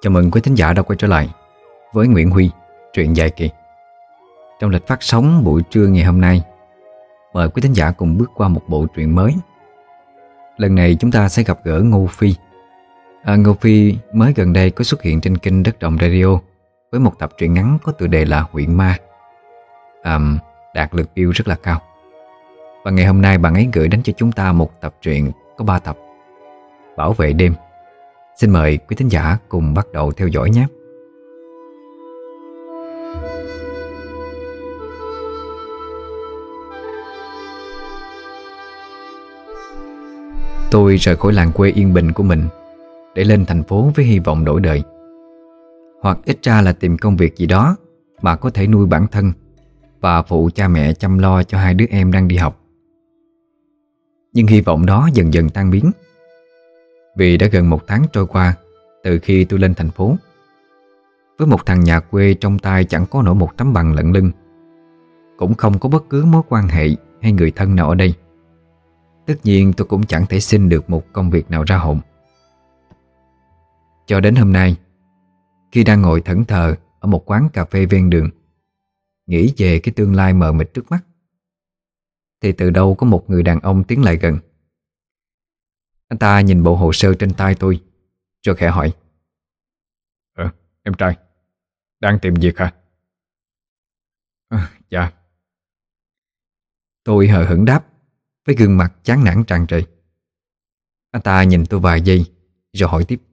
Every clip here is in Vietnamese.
Chào mừng quý thính giả đã quay trở lại với Nguyễn Huy, truyện dài kỳ. Trong lịch phát sóng buổi trưa ngày hôm nay, mời quý thính giả cùng bước qua một bộ truyện mới. Lần này chúng ta sẽ gặp gỡ Ngô Phi. Ngô Phi mới gần đây có xuất hiện trên kênh Đất Đồng Radio với một tập truyện ngắn có tựa đề là Huyện Ma, đạt lượt view rất là cao. Và ngày hôm nay bạn ấy gửi đến cho chúng ta một tập truyện có 3 tập, Bảo Vệ Đêm. Xin mời quý thính giả cùng bắt đầu theo dõi nhé. Tôi rời khỏi làng quê yên bình của mình để lên thành phố với hy vọng đổi đời, hoặc ít ra là tìm công việc gì đó mà có thể nuôi bản thân và phụ cha mẹ chăm lo cho 2 đứa em đang đi học. Nhưng hy vọng đó dần dần tan biến, vì đã gần 1 tháng trôi qua từ khi tôi lên thành phố. Với một thằng nhà quê trong tay chẳng có nổi một tấm bằng lận lưng, cũng không có bất cứ mối quan hệ hay người thân nào ở đây, tất nhiên tôi cũng chẳng thể xin được một công việc nào ra hồn. Cho đến hôm nay, khi đang ngồi thẫn thờ ở một quán cà phê ven đường, nghĩ về cái tương lai mờ mịt trước mắt, thì từ đâu có một người đàn ông tiến lại gần. Anh ta nhìn bộ hồ sơ trên tay tôi rồi khẽ hỏi: Em trai, đang tìm việc hả? Dạ. Tôi hờ hững đáp với gương mặt chán nản tràn trề. Anh ta nhìn tôi vài giây rồi hỏi tiếp: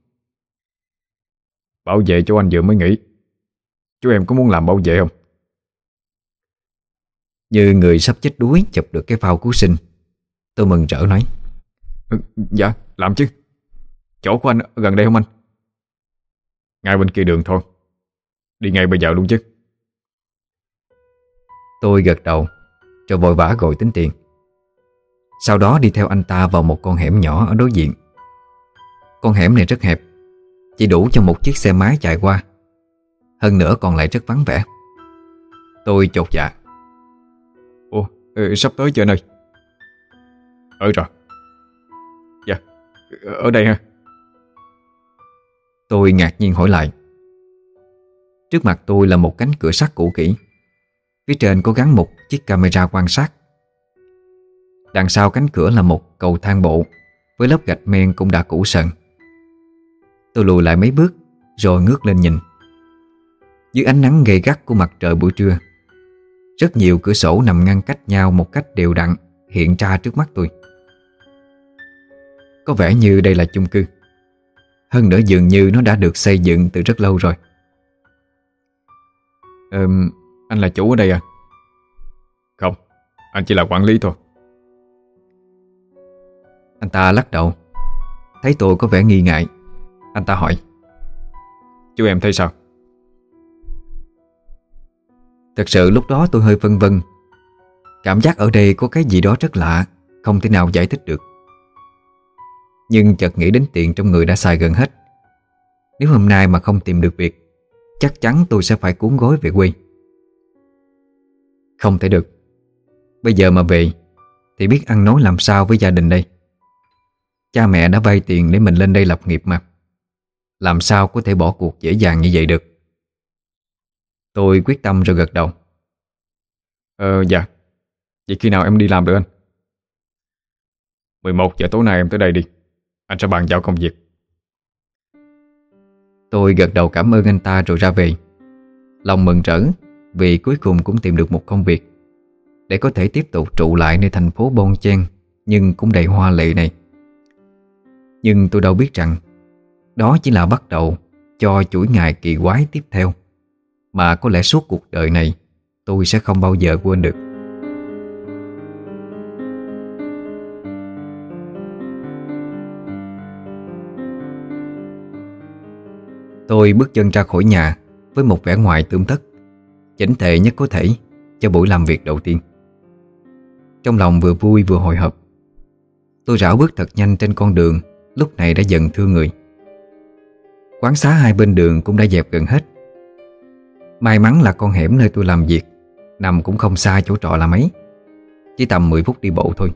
Bảo vệ chỗ anh vừa mới nghỉ, chú em có muốn làm bảo vệ không? Như người sắp chết đuối chụp được cái phao cứu sinh, tôi mừng rỡ nói: Dạ, làm chứ. Chỗ của anh ở gần đây không anh? Ngay bên kia đường thôi, đi ngay bây giờ luôn chứ. Tôi gật đầu rồi vội vã gọi tính tiền. Sau đó đi theo anh ta vào một con hẻm nhỏ ở đối diện. Con hẻm này rất hẹp, chỉ đủ cho một chiếc xe máy chạy qua. Hơn nữa còn lại rất vắng vẻ. Tôi chột dạ: Ủa, sắp tới chưa nơi? Rồi. Dạ, ở đây ha. Tôi ngạc nhiên hỏi lại. Trước mặt tôi là một cánh cửa sắt cũ kỹ, phía trên có gắn một chiếc camera quan sát. Đằng sau cánh cửa là một cầu thang bộ với lớp gạch men cũng đã cũ sần. Tôi lùi lại mấy bước rồi ngước lên nhìn. Dưới ánh nắng gay gắt của mặt trời buổi trưa, rất nhiều cửa sổ nằm ngăn cách nhau một cách đều đặn hiện ra trước mắt tôi. Có vẻ như đây là chung cư. Hơn nữa dường như nó đã được xây dựng từ rất lâu rồi. Anh là chủ ở đây à? Không, anh chỉ là quản lý thôi. Anh ta lắc đầu. Thấy tôi có vẻ nghi ngại, anh ta hỏi: Chú em thấy sao? Thật sự lúc đó tôi hơi phân vân. Cảm giác ở đây có cái gì đó rất lạ, không thể nào giải thích được. Nhưng chợt nghĩ đến tiền trong người đã xài gần hết. Nếu hôm nay mà không tìm được việc, chắc chắn tôi sẽ phải cuốn gói về quê. Không thể được. Bây giờ mà về thì biết ăn nói làm sao với gia đình đây. Cha mẹ đã vay tiền để mình lên đây lập nghiệp mà, làm sao có thể bỏ cuộc dễ dàng như vậy được. Tôi quyết tâm rồi gật đầu. Dạ. Vậy khi nào em đi làm được anh? 11 giờ tối nay em tới đây đi, anh sẽ bàn giao công việc. Tôi gật đầu cảm ơn anh ta rồi ra về, lòng mừng rỡ vì cuối cùng cũng tìm được một công việc để có thể tiếp tục trụ lại nơi thành phố bon chen nhưng cũng đầy hoa lệ này. Nhưng tôi đâu biết rằng đó chỉ là bắt đầu cho chuỗi ngày kỳ quái tiếp theo mà có lẽ suốt cuộc đời này tôi sẽ không bao giờ quên được. Tôi bước chân ra khỏi nhà với một vẻ ngoài tươm tất, chỉnh tề nhất có thể cho buổi làm việc đầu tiên. Trong lòng vừa vui vừa hồi hộp. Tôi rảo bước thật nhanh trên con đường lúc này đã dần thưa người. Quán xá hai bên đường cũng đã dẹp gần hết. May mắn là con hẻm nơi tôi làm việc nằm cũng không xa chỗ trọ là mấy, chỉ tầm 10 phút đi bộ thôi.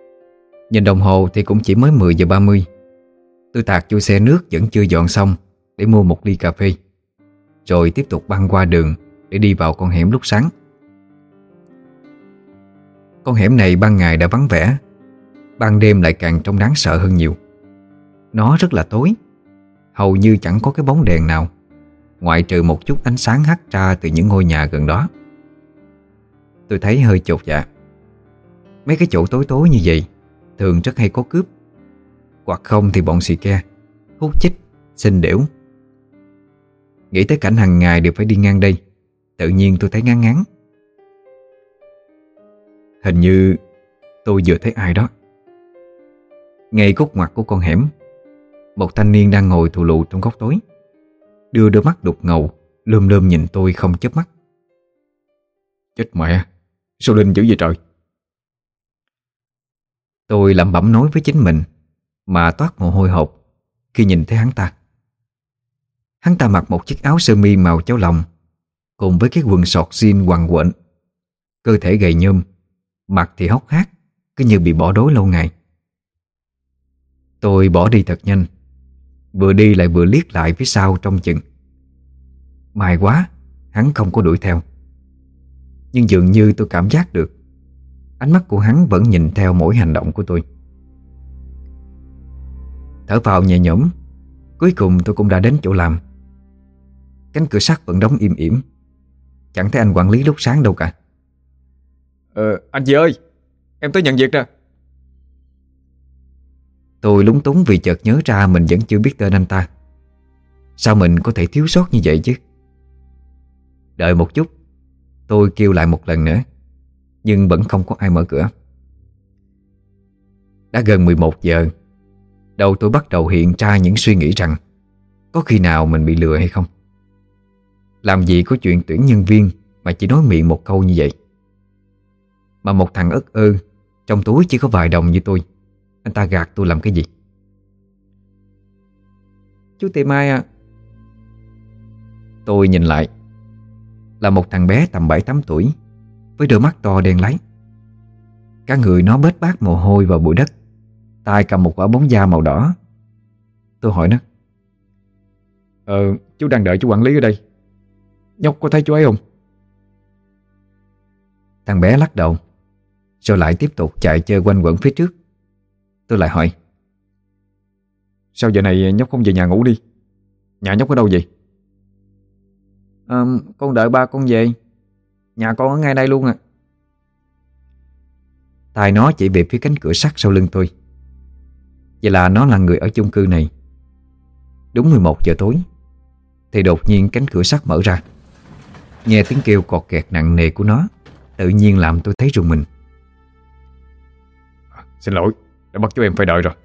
Nhìn đồng hồ thì cũng chỉ mới 10 giờ 30. Tôi tạt vô xe nước vẫn chưa dọn xong để mua một ly cà phê, rồi tiếp tục băng qua đường để đi vào con hẻm lúc sáng. Con hẻm này ban ngày đã vắng vẻ, ban đêm lại càng trông đáng sợ hơn nhiều. Nó rất là tối, hầu như chẳng có cái bóng đèn nào, ngoại trừ một chút ánh sáng hắt ra từ những ngôi nhà gần đó. Tôi thấy hơi chột dạ. Mấy cái chỗ tối tối như vậy thường rất hay có cướp, hoặc không thì bọn xì ke, hút chích, xin đểu. Nghĩ tới cảnh hàng ngày đều phải đi ngang đây, tự nhiên tôi thấy ngán ngán. Hình như tôi vừa thấy ai đó. Ngay góc ngoặt của con hẻm, một thanh niên đang ngồi thù lù trong góc tối, đưa đôi mắt đục ngầu lườm lườm nhìn tôi không chớp mắt. Chết mẹ, sao Linh dữ vậy trời? Tôi lẩm bẩm nói với chính mình mà toát mồ hôi hột khi nhìn thấy hắn ta. Hắn ta mặc một chiếc áo sơ mi màu cháo lòng cùng với cái quần sọt jean quằn quện, cơ thể gầy nhom, mặt thì hốc hác, cứ như bị bỏ đói lâu ngày. Tôi bỏ đi thật nhanh, vừa đi lại vừa liếc lại phía sau trong chừng. May quá hắn không có đuổi theo. Nhưng dường như tôi cảm giác được ánh mắt của hắn vẫn nhìn theo mỗi hành động của tôi. Thở vào nhẹ nhõm, cuối cùng tôi cũng đã đến chỗ làm. Cánh cửa sắt vẫn đóng im ỉm, chẳng thấy anh quản lý lúc sáng đâu cả. Anh gì ơi, em tới nhận việc nè. Tôi lúng túng vì chợt nhớ ra mình vẫn chưa biết tên anh ta. Sao mình có thể thiếu sót như vậy chứ? Đợi một chút, tôi kêu lại một lần nữa, nhưng vẫn không có ai mở cửa. Đã gần 11 giờ, đầu tôi bắt đầu hiện ra những suy nghĩ rằng có khi nào mình bị lừa hay không. Làm gì có chuyện tuyển nhân viên mà chỉ nói miệng một câu như vậy. Mà một thằng ất ơ, trong túi chỉ có vài đồng như tôi, anh ta gạt tôi làm cái gì? Chú tìm ai à? Tôi nhìn lại, là một thằng bé tầm 7-8 tuổi, với đôi mắt to đen láy. Cả người nó bết bát mồ hôi vào bụi đất, tay cầm một quả bóng da màu đỏ. Tôi hỏi nó: Chú đang đợi chú quản lý ở đây. Nhóc có thấy chú ấy không? Thằng bé lắc đầu, rồi lại tiếp tục chạy chơi quanh quẩn phía trước. Tôi lại hỏi: Sao giờ này nhóc không về nhà ngủ đi? Nhà nhóc ở đâu vậy? Con đợi ba con về. Nhà con ở ngay đây luôn à. Tai nó chỉ về phía cánh cửa sắt sau lưng tôi. Vậy là nó là người ở chung cư này. Đúng 11 giờ tối thì đột nhiên cánh cửa sắt mở ra. Nghe tiếng kêu cọt kẹt nặng nề của nó tự nhiên làm tôi thấy rùng mình. Xin lỗi, đã bắt chú em phải đợi rồi.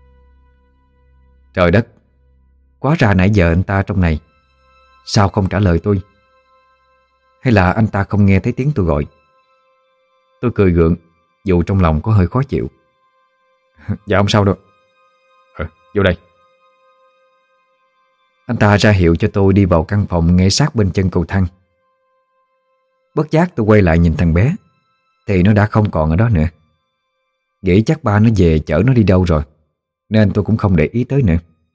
Trời đất, quá ra nãy giờ anh ta trong này, sao không trả lời tôi? Hay là anh ta không nghe thấy tiếng tôi gọi? Tôi cười gượng, dù trong lòng có hơi khó chịu. Dạ không sao đâu. Vô đây. Anh ta ra hiệu cho tôi đi vào căn phòng ngay sát bên chân cầu thang. Bất giác tôi quay lại nhìn thằng bé thì nó đã không còn ở đó nữa. Nghĩ chắc ba nó về chở nó đi đâu rồi, nên tôi cũng không để ý tới nữa.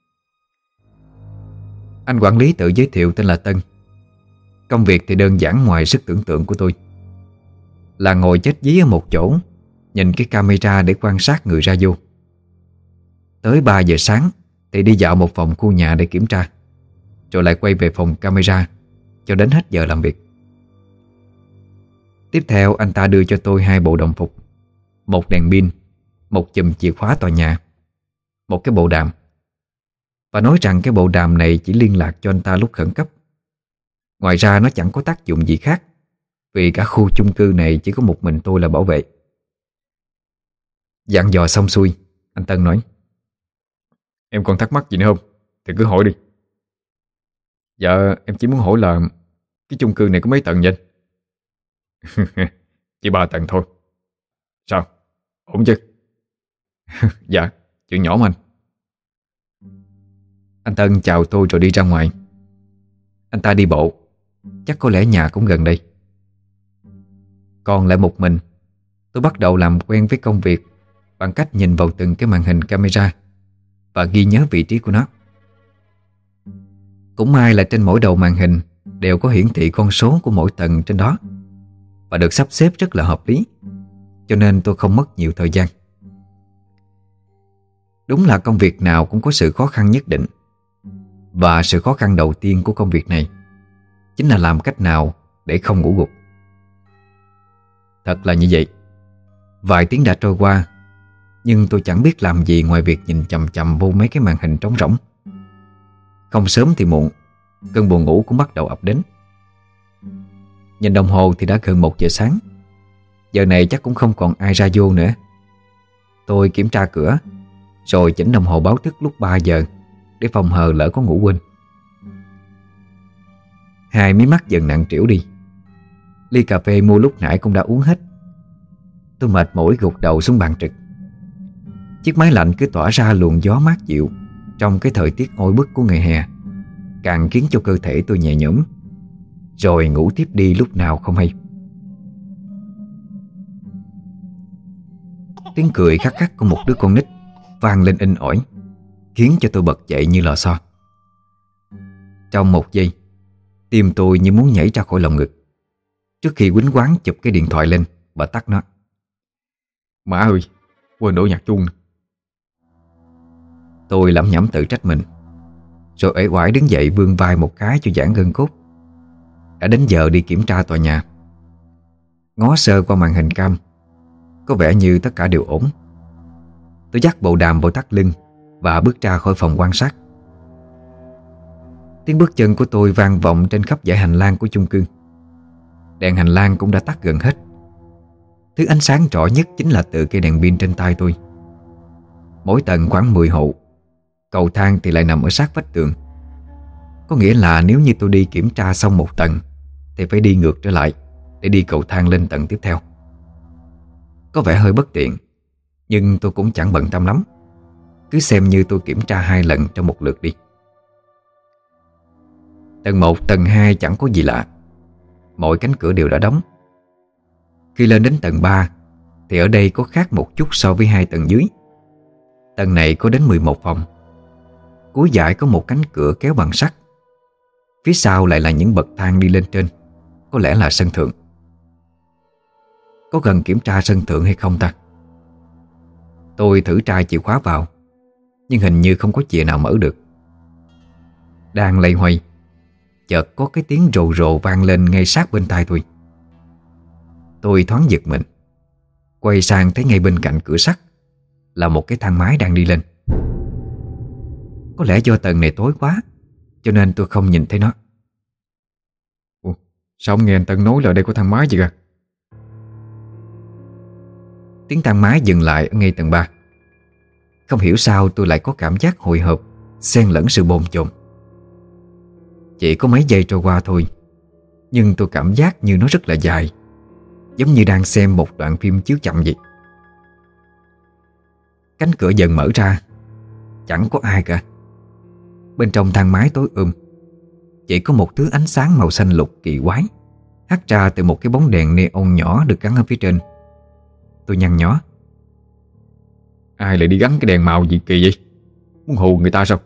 Anh quản lý tự giới thiệu tên là Tân. Công việc thì đơn giản ngoài sức tưởng tượng của tôi, là ngồi chết dí ở một chỗ, nhìn cái camera để quan sát người ra vô. Tới 3 giờ sáng thì đi dạo một vòng khu nhà để kiểm tra, rồi lại quay về phòng camera cho đến hết giờ làm việc. Tiếp theo anh ta đưa cho tôi 2 bộ đồng phục, một đèn pin, một chùm chìa khóa tòa nhà, một cái bộ đàm, và nói rằng cái bộ đàm này chỉ liên lạc cho anh ta lúc khẩn cấp. Ngoài ra nó chẳng có tác dụng gì khác, vì cả khu chung cư này chỉ có một mình tôi là bảo vệ. Dặn dò xong xuôi, anh Tân nói: Em còn thắc mắc gì nữa không thì cứ hỏi đi. Dạ em chỉ muốn hỏi là cái chung cư này có mấy tầng vậy anh? Chỉ 3 tầng thôi. Sao? Ổn chứ? Dạ, chuyện nhỏ mà anh. Anh Tân chào tôi rồi đi ra ngoài. Anh ta đi bộ, chắc có lẽ nhà cũng gần đây. Còn lại một mình, tôi bắt đầu làm quen với công việc bằng cách nhìn vào từng cái màn hình camera và ghi nhớ vị trí của nó. Cũng may là trên mỗi đầu màn hình đều có hiển thị con số của mỗi tầng trên đó và được sắp xếp rất là hợp lý, cho nên tôi không mất nhiều thời gian. Đúng là công việc nào cũng có sự khó khăn nhất định, và sự khó khăn đầu tiên của công việc này chính là làm cách nào để không ngủ gục. Thật là như vậy. Vài tiếng đã trôi qua, nhưng tôi chẳng biết làm gì ngoài việc nhìn chằm chằm vô mấy cái màn hình trống rỗng. Không sớm thì muộn, cơn buồn ngủ cũng bắt đầu ập đến. Nhìn đồng hồ thì đã gần 1 giờ sáng. Giờ này chắc cũng không còn ai ra vô nữa. Tôi kiểm tra cửa, rồi chỉnh đồng hồ báo thức lúc 3 giờ để phòng hờ lỡ có ngủ quên. Hai mí mắt dần nặng trĩu đi. Ly cà phê mua lúc nãy cũng đã uống hết. Tôi mệt mỏi gục đầu xuống bàn trực. Chiếc máy lạnh cứ tỏa ra luồng gió mát dịu trong cái thời tiết oi bức của ngày hè, càng khiến cho cơ thể tôi nhẹ nhõm, rồi ngủ tiếp đi lúc nào không hay. Tiếng cười khắc khắc của một đứa con nít vang lên inh ỏi, khiến cho tôi bật dậy như lò xo. Trong 1 giây, tim tôi như muốn nhảy ra khỏi lồng ngực. Trước khi quýnh quáng chụp cái điện thoại lên và tắt nó. Má ơi, quên đổ nhạc chuông. Tôi lẩm nhẩm tự trách mình, rồi uể oải đứng dậy vươn vai một cái cho giãn gân cốt. Đã đến giờ đi kiểm tra tòa nhà. Ngó sơ qua màn hình cam, có vẻ như tất cả đều ổn. Tôi dắt bộ đàm vào thắt lưng và bước ra khỏi phòng quan sát. Tiếng bước chân của tôi vang vọng trên khắp dãy hành lang của chung cư. Đèn hành lang cũng đã tắt gần hết. Thứ ánh sáng rõ nhất chính là từ cây đèn pin trên tay tôi. Mỗi tầng khoảng 10 hộ. Cầu thang thì lại nằm ở sát vách tường. Có nghĩa là nếu như tôi đi kiểm tra xong 1 tầng thì phải đi ngược trở lại để đi cầu thang lên tầng tiếp theo. Có vẻ hơi bất tiện, nhưng tôi cũng chẳng bận tâm lắm. Cứ xem như tôi kiểm tra 2 lần trong một lượt đi. Tầng 1, tầng 2 chẳng có gì lạ. Mọi cánh cửa đều đã đóng. Khi lên đến tầng 3 thì ở đây có khác một chút so với 2 tầng dưới. Tầng này có đến 11 phòng. Cuối dải có một cánh cửa kéo bằng sắt. Phía sau lại là những bậc thang đi lên trên. Có lẽ là sân thượng. Có cần kiểm tra sân thượng hay không ta? Tôi thử trai chìa khóa vào, nhưng hình như không có chìa nào mở được. Đang loay hoay, chợt có cái tiếng rồ rồ vang lên ngay sát bên tai tôi. Tôi thoáng giật mình, quay sang thấy ngay bên cạnh cửa sắt là một cái thang máy đang đi lên. Có lẽ do tầng này tối quá, cho nên tôi không nhìn thấy nó. Ủa, sao không nghe anh Tân nói là ở đây có thang máy gì kìa? Tiếng thang máy dừng lại ở ngay tầng 3. Không hiểu sao tôi lại có cảm giác hồi hộp, xen lẫn sự bồn chồn. Chỉ có mấy giây trôi qua thôi, nhưng tôi cảm giác như nó rất là dài, giống như đang xem một đoạn phim chiếu chậm vậy. Cánh cửa dần mở ra. Chẳng có ai cả. Bên trong thang máy tối chỉ có một thứ ánh sáng màu xanh lục kỳ quái hắt ra từ một cái bóng đèn neon nhỏ được gắn ở phía trên. Tôi nhăn nhó. Ai lại đi gắn cái đèn màu gì kỳ vậy? Muốn hù người ta sao?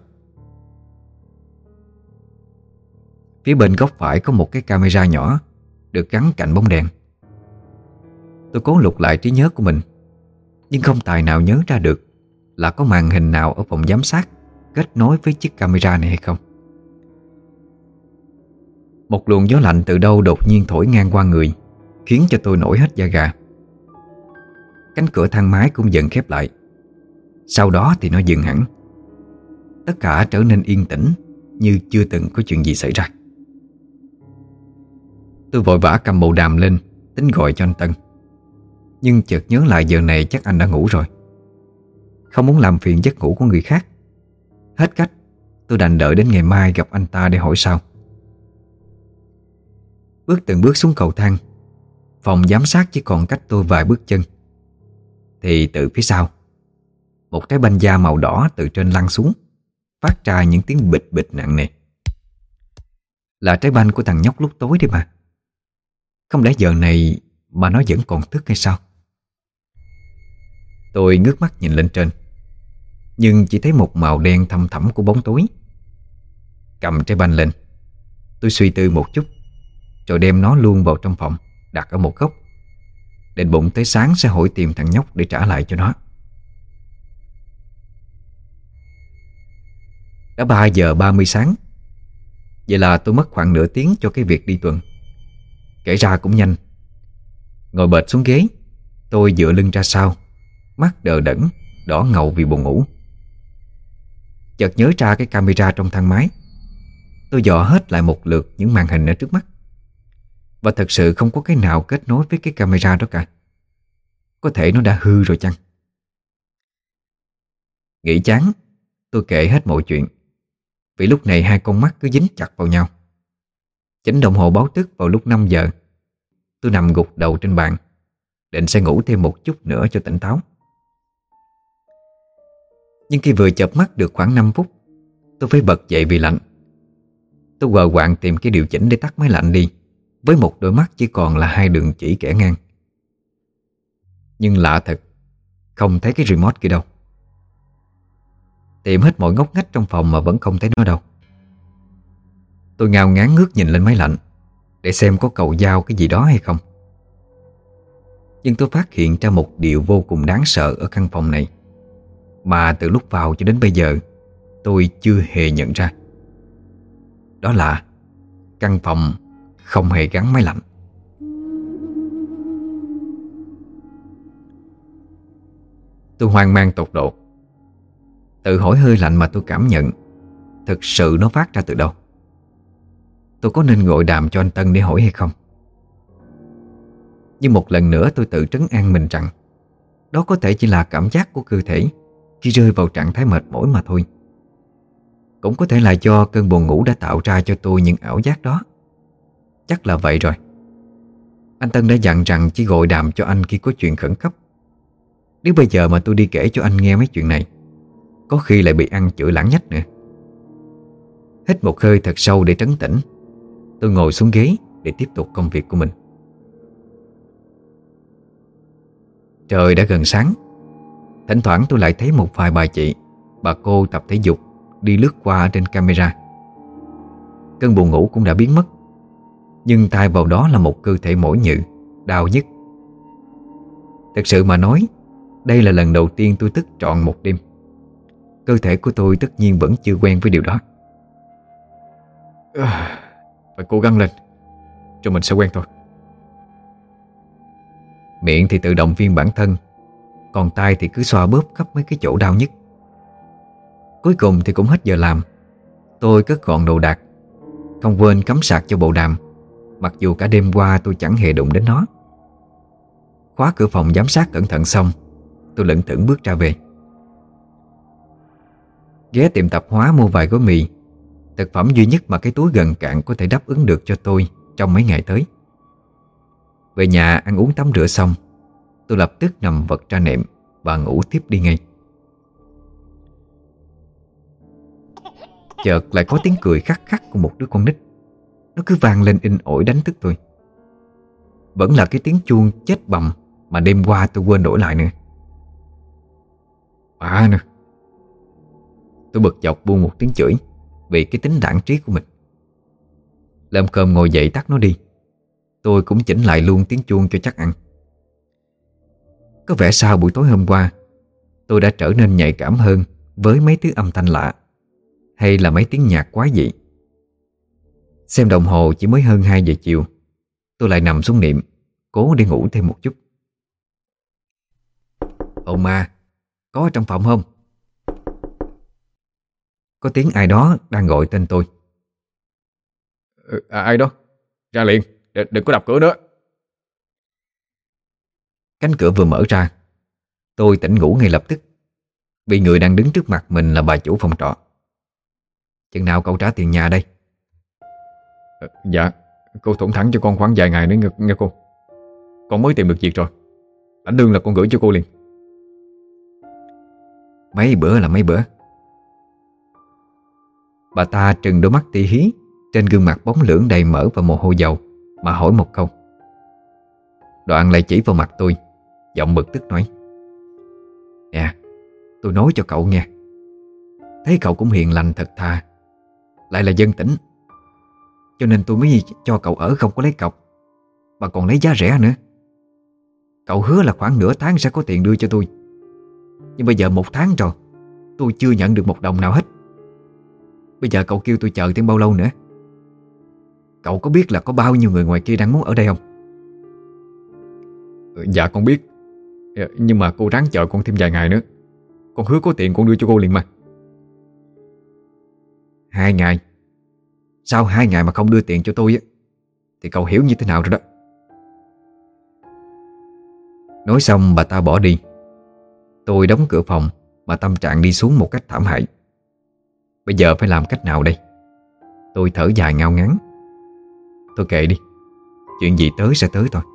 Phía bên góc phải có một cái camera nhỏ được gắn cạnh bóng đèn. Tôi cố lục lại trí nhớ của mình, nhưng không tài nào nhớ ra được là có màn hình nào ở phòng giám sát kết nối với chiếc camera này hay không. Một luồng gió lạnh từ đâu đột nhiên thổi ngang qua người, khiến cho tôi nổi hết da gà. Cánh cửa thang máy cũng dần khép lại. Sau đó thì nó dừng hẳn. Tất cả trở nên yên tĩnh, như chưa từng có chuyện gì xảy ra. Tôi vội vã cầm bộ đàm lên, tính gọi cho anh Tân. Nhưng chợt nhớ lại giờ này chắc anh đã ngủ rồi. Không muốn làm phiền giấc ngủ của người khác. Hết cách, tôi đành đợi đến ngày mai gặp anh ta để hỏi sao. Bước từng bước xuống cầu thang. Phòng giám sát chỉ còn cách tôi vài bước chân. Thì từ phía sau, một trái banh da màu đỏ từ trên lăn xuống, phát ra những tiếng bịch bịch nặng nề. Là trái banh của thằng nhóc lúc tối đấy mà. Không lẽ giờ này mà nó vẫn còn thức hay sao? Tôi ngước mắt nhìn lên trên, nhưng chỉ thấy một màu đen thăm thẳm của bóng tối. Cầm trái banh lên, tôi suy tư một chút, rồi đem nó luôn vào trong phòng, đặt ở một góc. Định bụng tới sáng sẽ hỏi tìm thằng nhóc để trả lại cho nó. Đã 3 giờ 30 sáng. Vậy là tôi mất khoảng nửa tiếng cho cái việc đi tuần. Kể ra cũng nhanh. Ngồi bệt xuống ghế, tôi dựa lưng ra sau, mắt đờ đẫn, đỏ ngầu vì buồn ngủ. Chợt nhớ ra cái camera trong thang máy. Tôi dò hết lại một lượt những màn hình ở trước mắt, và thật sự không có cái nào kết nối với cái camera đó cả. Có thể nó đã hư rồi chăng? Nghĩ chán, tôi kệ hết mọi chuyện, vì lúc này hai con mắt cứ dính chặt vào nhau. Chỉnh đồng hồ báo thức vào lúc 5 giờ. Tôi nằm gục đầu trên bàn, định sẽ ngủ thêm một chút nữa cho tỉnh táo. Nhưng khi vừa chợp mắt được khoảng 5 phút, tôi phải bật dậy vì lạnh. Tôi quờ quạng tìm cái điều chỉnh để tắt máy lạnh đi, với một đôi mắt chỉ còn là hai đường chỉ kẻ ngang. Nhưng lạ thật, không thấy cái remote kia đâu. Tìm hết mọi ngóc ngách trong phòng mà vẫn không thấy nó đâu. Tôi ngao ngán ngước nhìn lên máy lạnh để xem có cầu dao cái gì đó hay không. Nhưng tôi phát hiện ra một điều vô cùng đáng sợ ở căn phòng này, mà từ lúc vào cho đến bây giờ tôi chưa hề nhận ra. Đó là căn phòng không hề gắn máy lạnh. Tôi hoang mang tột độ. Tự hỏi hơi lạnh mà tôi cảm nhận, thực sự nó phát ra từ đâu? Tôi có nên gọi đàm cho anh Tân để hỏi hay không? Nhưng một lần nữa tôi tự trấn an mình rằng đó có thể chỉ là cảm giác của cơ thể khi rơi vào trạng thái mệt mỏi mà thôi. Cũng có thể là do cơn buồn ngủ đã tạo ra cho tôi những ảo giác đó. Chắc là vậy rồi. Anh Tân đã dặn rằng chỉ gọi đàm cho anh khi có chuyện khẩn cấp. Nếu bây giờ mà tôi đi kể cho anh nghe mấy chuyện này, có khi lại bị ăn chửi lãng nhách nữa. Hít một hơi thật sâu để trấn tĩnh, tôi ngồi xuống ghế để tiếp tục công việc của mình. Trời đã gần sáng. Thỉnh thoảng tôi lại thấy một vài bà chị, bà cô tập thể dục đi lướt qua trên camera. Cơn buồn ngủ cũng đã biến mất, nhưng thay vào đó là một cơ thể mỏi nhừ, đau nhức. Thật sự mà nói, đây là lần đầu tiên tôi thức trọn một đêm. Cơ thể của tôi tất nhiên vẫn chưa quen với điều đó. Phải cố gắng lên, rồi mình sẽ quen thôi. Miệng thì tự động viên bản thân, còn tay thì cứ xoa bóp khắp mấy cái chỗ đau nhức. Cuối cùng thì cũng hết giờ làm. Tôi cất gọn đồ đạc, không quên cắm sạc cho bộ đàm, mặc dù cả đêm qua tôi chẳng hề đụng đến nó. Khóa cửa phòng giám sát cẩn thận xong, tôi lững thững bước ra về. Ghé tiệm tạp hóa mua vài gói mì, thực phẩm duy nhất mà cái túi gần cạn có thể đáp ứng được cho tôi trong mấy ngày tới. Về nhà ăn uống tắm rửa xong, tôi lập tức nằm vật ra nệm và ngủ tiếp đi ngay. Chợt lại có tiếng cười khắc khắc của một đứa con nít. Nó cứ vang lên in ỏi đánh thức tôi. Vẫn là cái tiếng chuông chết bầm mà đêm qua tôi quên đổi lại nữa. Nè. Tôi bực dọc buông một tiếng chửi vì cái tính đảng trí của mình. Lơm cơm ngồi dậy tắt nó đi. Tôi cũng chỉnh lại luôn tiếng chuông cho chắc ăn. Có vẻ sau buổi tối hôm qua, tôi đã trở nên nhạy cảm hơn với mấy thứ âm thanh lạ, hay là mấy tiếng nhạc quái dị. Xem đồng hồ chỉ mới hơn 2 giờ chiều, tôi lại nằm xuống niệm, cố để ngủ thêm một chút. Ông ma, có ở trong phòng không? Có tiếng ai đó đang gọi tên tôi. Ai đó? Ra liền, đừng có đập cửa nữa. Cánh cửa vừa mở ra, tôi tỉnh ngủ ngay lập tức, vì người đang đứng trước mặt mình là bà chủ phòng trọ. Chừng nào cậu trả tiền nhà đây? Dạ, cô thủng thẳng cho con khoảng vài ngày nữa nghe cô. Con mới tìm được việc rồi. Lãnh lương là con gửi cho cô liền. Mấy bữa là mấy bữa? Bà ta trừng đôi mắt ti hí, trên gương mặt bóng lưỡng đầy mỡ và mồ hôi dầu mà hỏi một câu. Đoạn lại chỉ vào mặt tôi, giọng bực tức nói: Nè, tôi nói cho cậu nghe, thấy cậu cũng hiền lành thật thà, lại là dân tỉnh, cho nên tôi mới cho cậu ở không có lấy cọc, mà còn lấy giá rẻ nữa. Cậu hứa là khoảng nửa tháng sẽ có tiền đưa cho tôi, nhưng bây giờ 1 tháng rồi, tôi chưa nhận được 1 đồng nào hết. Bây giờ cậu kêu tôi chờ thêm bao lâu nữa? Cậu có biết là có bao nhiêu người ngoài kia đang muốn ở đây không? Dạ con biết. Nhưng mà cô ráng chờ con thêm vài ngày nữa. Con hứa có tiền con đưa cho cô liền mà. 2 ngày? Sau 2 ngày mà không đưa tiền cho tôi á, thì cậu hiểu như thế nào rồi đó. Nói xong bà ta bỏ đi. Tôi đóng cửa phòng mà tâm trạng đi xuống một cách thảm hại. Bây giờ phải làm cách nào đây? Tôi thở dài ngao ngán. Thôi kệ đi, chuyện gì tới sẽ tới thôi.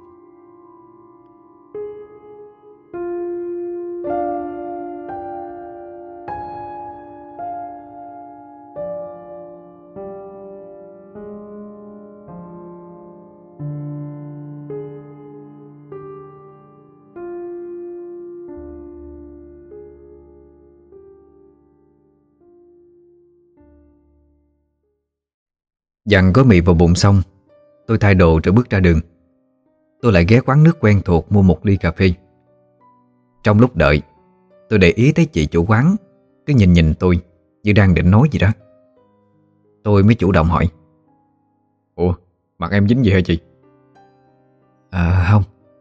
Dặn gói mì vào bụng xong, tôi thay đồ rồi bước ra đường. Tôi lại ghé quán nước quen thuộc mua một ly cà phê. Trong lúc đợi, tôi để ý thấy chị chủ quán cứ nhìn nhìn tôi như đang định nói gì đó. Tôi mới chủ động hỏi: Ủa, mặt em dính gì hả chị? Không.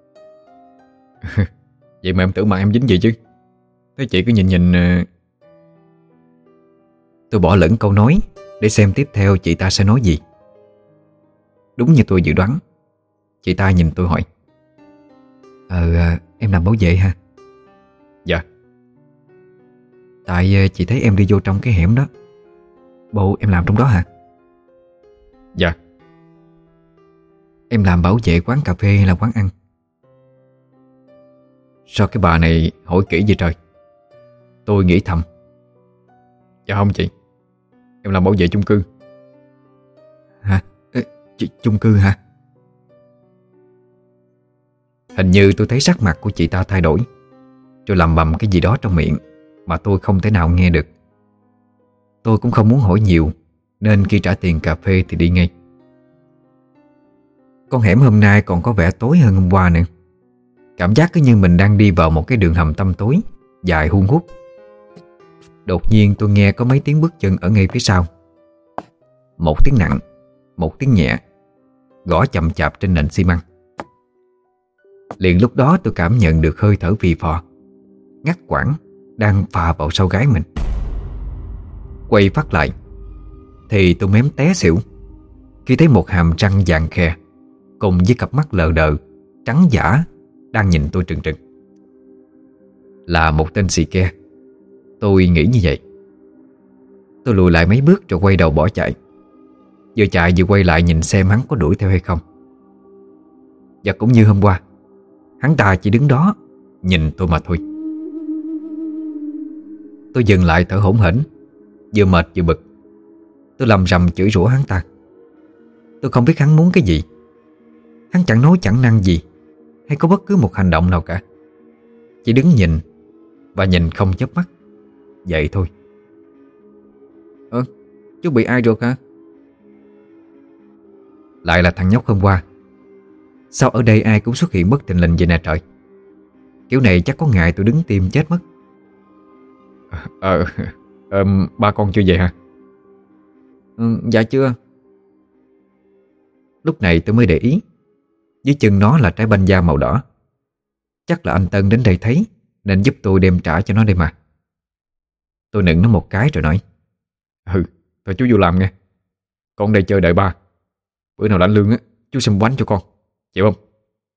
Vậy mà em tưởng mặt em dính gì chứ. Thế chị cứ nhìn nhìn. Tôi bỏ lửng câu nói để xem tiếp theo chị ta sẽ nói gì. Đúng như tôi dự đoán, chị ta nhìn tôi hỏi: em làm bảo vệ hả? Dạ. Tại chị thấy em đi vô trong cái hẻm đó. Bộ em làm trong đó hả? Dạ. Em làm bảo vệ quán cà phê hay là quán ăn? Sao cái bà này hỏi kỹ vậy trời? Tôi nghĩ thầm. Dạ không chị, em làm bảo vệ chung cư. Hả? Chung cư hả? Hình như tôi thấy sắc mặt của chị ta thay đổi, rồi lẩm bẩm cái gì đó trong miệng mà tôi không thể nào nghe được. Tôi cũng không muốn hỏi nhiều, nên khi trả tiền cà phê thì đi ngay. Con hẻm hôm nay còn có vẻ tối hơn hôm qua nữa. Cảm giác cứ như mình đang đi vào một cái đường hầm tăm tối dài hun hút. Đột nhiên tôi nghe có mấy tiếng bước chân ở ngay phía sau. Một tiếng nặng, một tiếng nhẹ, gõ chậm chạp trên nền xi măng. Liền lúc đó tôi cảm nhận được hơi thở phì phò, ngắt quãng đang phà vào sau gáy mình. Quay phát lại thì tôi mém té xỉu khi thấy một hàm răng vàng khè cùng với cặp mắt lờ đờ trắng dã đang nhìn tôi trừng trừng. Là một tên xì ke, tôi nghĩ như vậy. Tôi lùi lại mấy bước rồi quay đầu bỏ chạy. Vừa chạy vừa quay lại nhìn xem hắn có đuổi theo hay không. Và cũng như hôm qua, hắn ta chỉ đứng đó nhìn tôi mà thôi. Tôi dừng lại thở hổn hển, vừa mệt vừa bực. Tôi lầm rầm chửi rủa hắn ta. Tôi không biết hắn muốn cái gì. Hắn chẳng nói chẳng năng gì, hay có bất cứ một hành động nào cả. Chỉ đứng nhìn, và nhìn không chớp mắt. Vậy thôi. Chú bị ai được hả? Lại là thằng nhóc hôm qua. Sao ở đây ai cũng xuất hiện bất thình lình vậy nè trời. Kiểu này chắc có ngày tôi đứng tim chết mất. Ba con chưa về hả? Dạ chưa. Lúc này tôi mới để ý, dưới chân nó là trái banh da màu đỏ. Chắc là anh Tân đến đây thấy, nên giúp tôi đem trả cho nó đây mà. Tôi nựng nó một cái rồi nói: Thôi chú vô làm nghe. Con đây chơi đợi ba. Bữa nào lãnh lương á, chú xem bánh cho con, chịu không?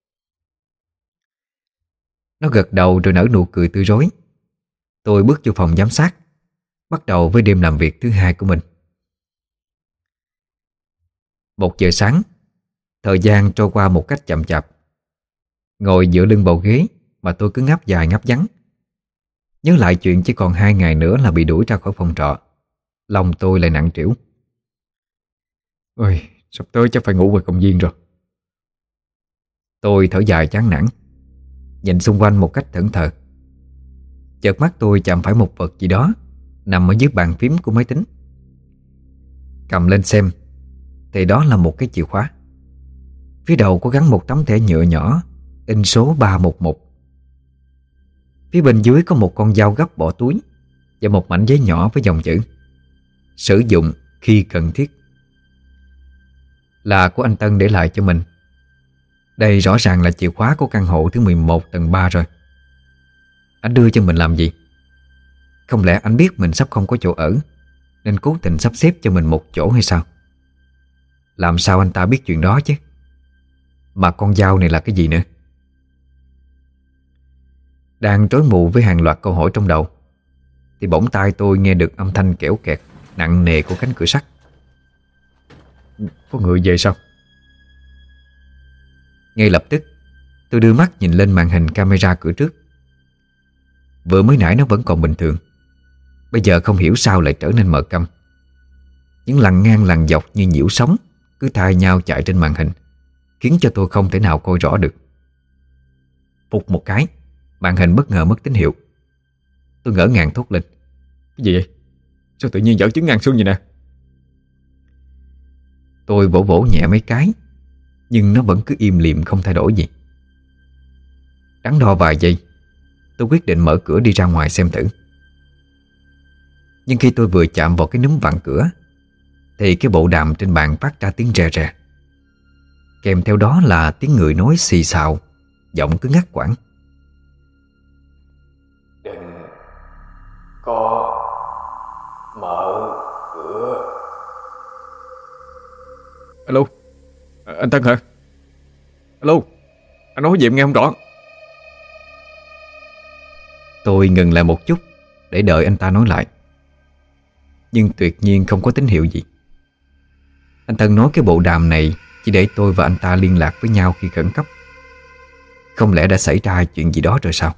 Nó gật đầu rồi nở nụ cười tươi rói. Tôi bước vô phòng giám sát, bắt đầu với đêm làm việc thứ hai của mình. 1 giờ sáng. Thời gian trôi qua một cách chậm chạp. Ngồi giữa lưng bầu ghế mà tôi cứ ngáp dài ngáp vắng. Nhớ lại chuyện chỉ còn 2 ngày nữa là bị đuổi ra khỏi phòng trọ, lòng tôi lại nặng trĩu. Ôi, sắp tới chắc phải ngủ ngoài công viên rồi. Tôi thở dài chán nản, nhìn xung quanh một cách thẫn thờ. Chợt mắt tôi chạm phải một vật gì đó nằm ở dưới bàn phím của máy tính. Cầm lên xem thì đó là một cái chìa khóa. Phía đầu có gắn một tấm thẻ nhựa nhỏ in số 311. Phía bên dưới có một con dao gấp bỏ túi và một mảnh giấy nhỏ với dòng chữ: sử dụng khi cần thiết. Là của anh Tân để lại cho mình. Đây rõ ràng là chìa khóa của căn hộ thứ 11 tầng 3 rồi. Anh đưa cho mình làm gì? Không lẽ anh biết mình sắp không có chỗ ở nên cố tình sắp xếp cho mình một chỗ hay sao? Làm sao anh ta biết chuyện đó chứ? Mà con dao này là cái gì nữa? Đang rối mù với hàng loạt câu hỏi trong đầu thì bỗng tai tôi nghe được âm thanh kẽo kẹt nặng nề của cánh cửa sắt. Có người về sao? Ngay lập tức tôi đưa mắt nhìn lên màn hình camera cửa trước. Vừa mới nãy nó vẫn còn bình thường, bây giờ không hiểu sao lại trở nên mờ câm. Những lằn ngang lằn dọc như nhiễu sóng cứ thay nhau chạy trên màn hình, khiến cho tôi không thể nào coi rõ được. Phụt một cái, màn hình bất ngờ mất tín hiệu. Tôi ngỡ ngàng thốt lên: Cái gì vậy? Sao tự nhiên dở chứng ngang xương vậy nè? Tôi vỗ vỗ nhẹ mấy cái, nhưng nó vẫn cứ im lìm không thay đổi gì. Đắn đo vài giây, tôi quyết định mở cửa đi ra ngoài xem thử. Nhưng khi tôi vừa chạm vào cái núm vặn cửa thì cái bộ đàm trên bàn phát ra tiếng rè rè. Kèm theo đó là tiếng người nói xì xào, giọng cứ ngắt quãng: đừng có mở cửa. Alo, anh Tân hả? Alo, anh nói gì em nghe không rõ. Tôi ngừng lại một chút để đợi anh ta nói lại, nhưng tuyệt nhiên không có tín hiệu gì. Anh Tân nói cái bộ đàm này chỉ để tôi và anh ta liên lạc với nhau khi khẩn cấp. Không lẽ đã xảy ra chuyện gì đó rồi sao?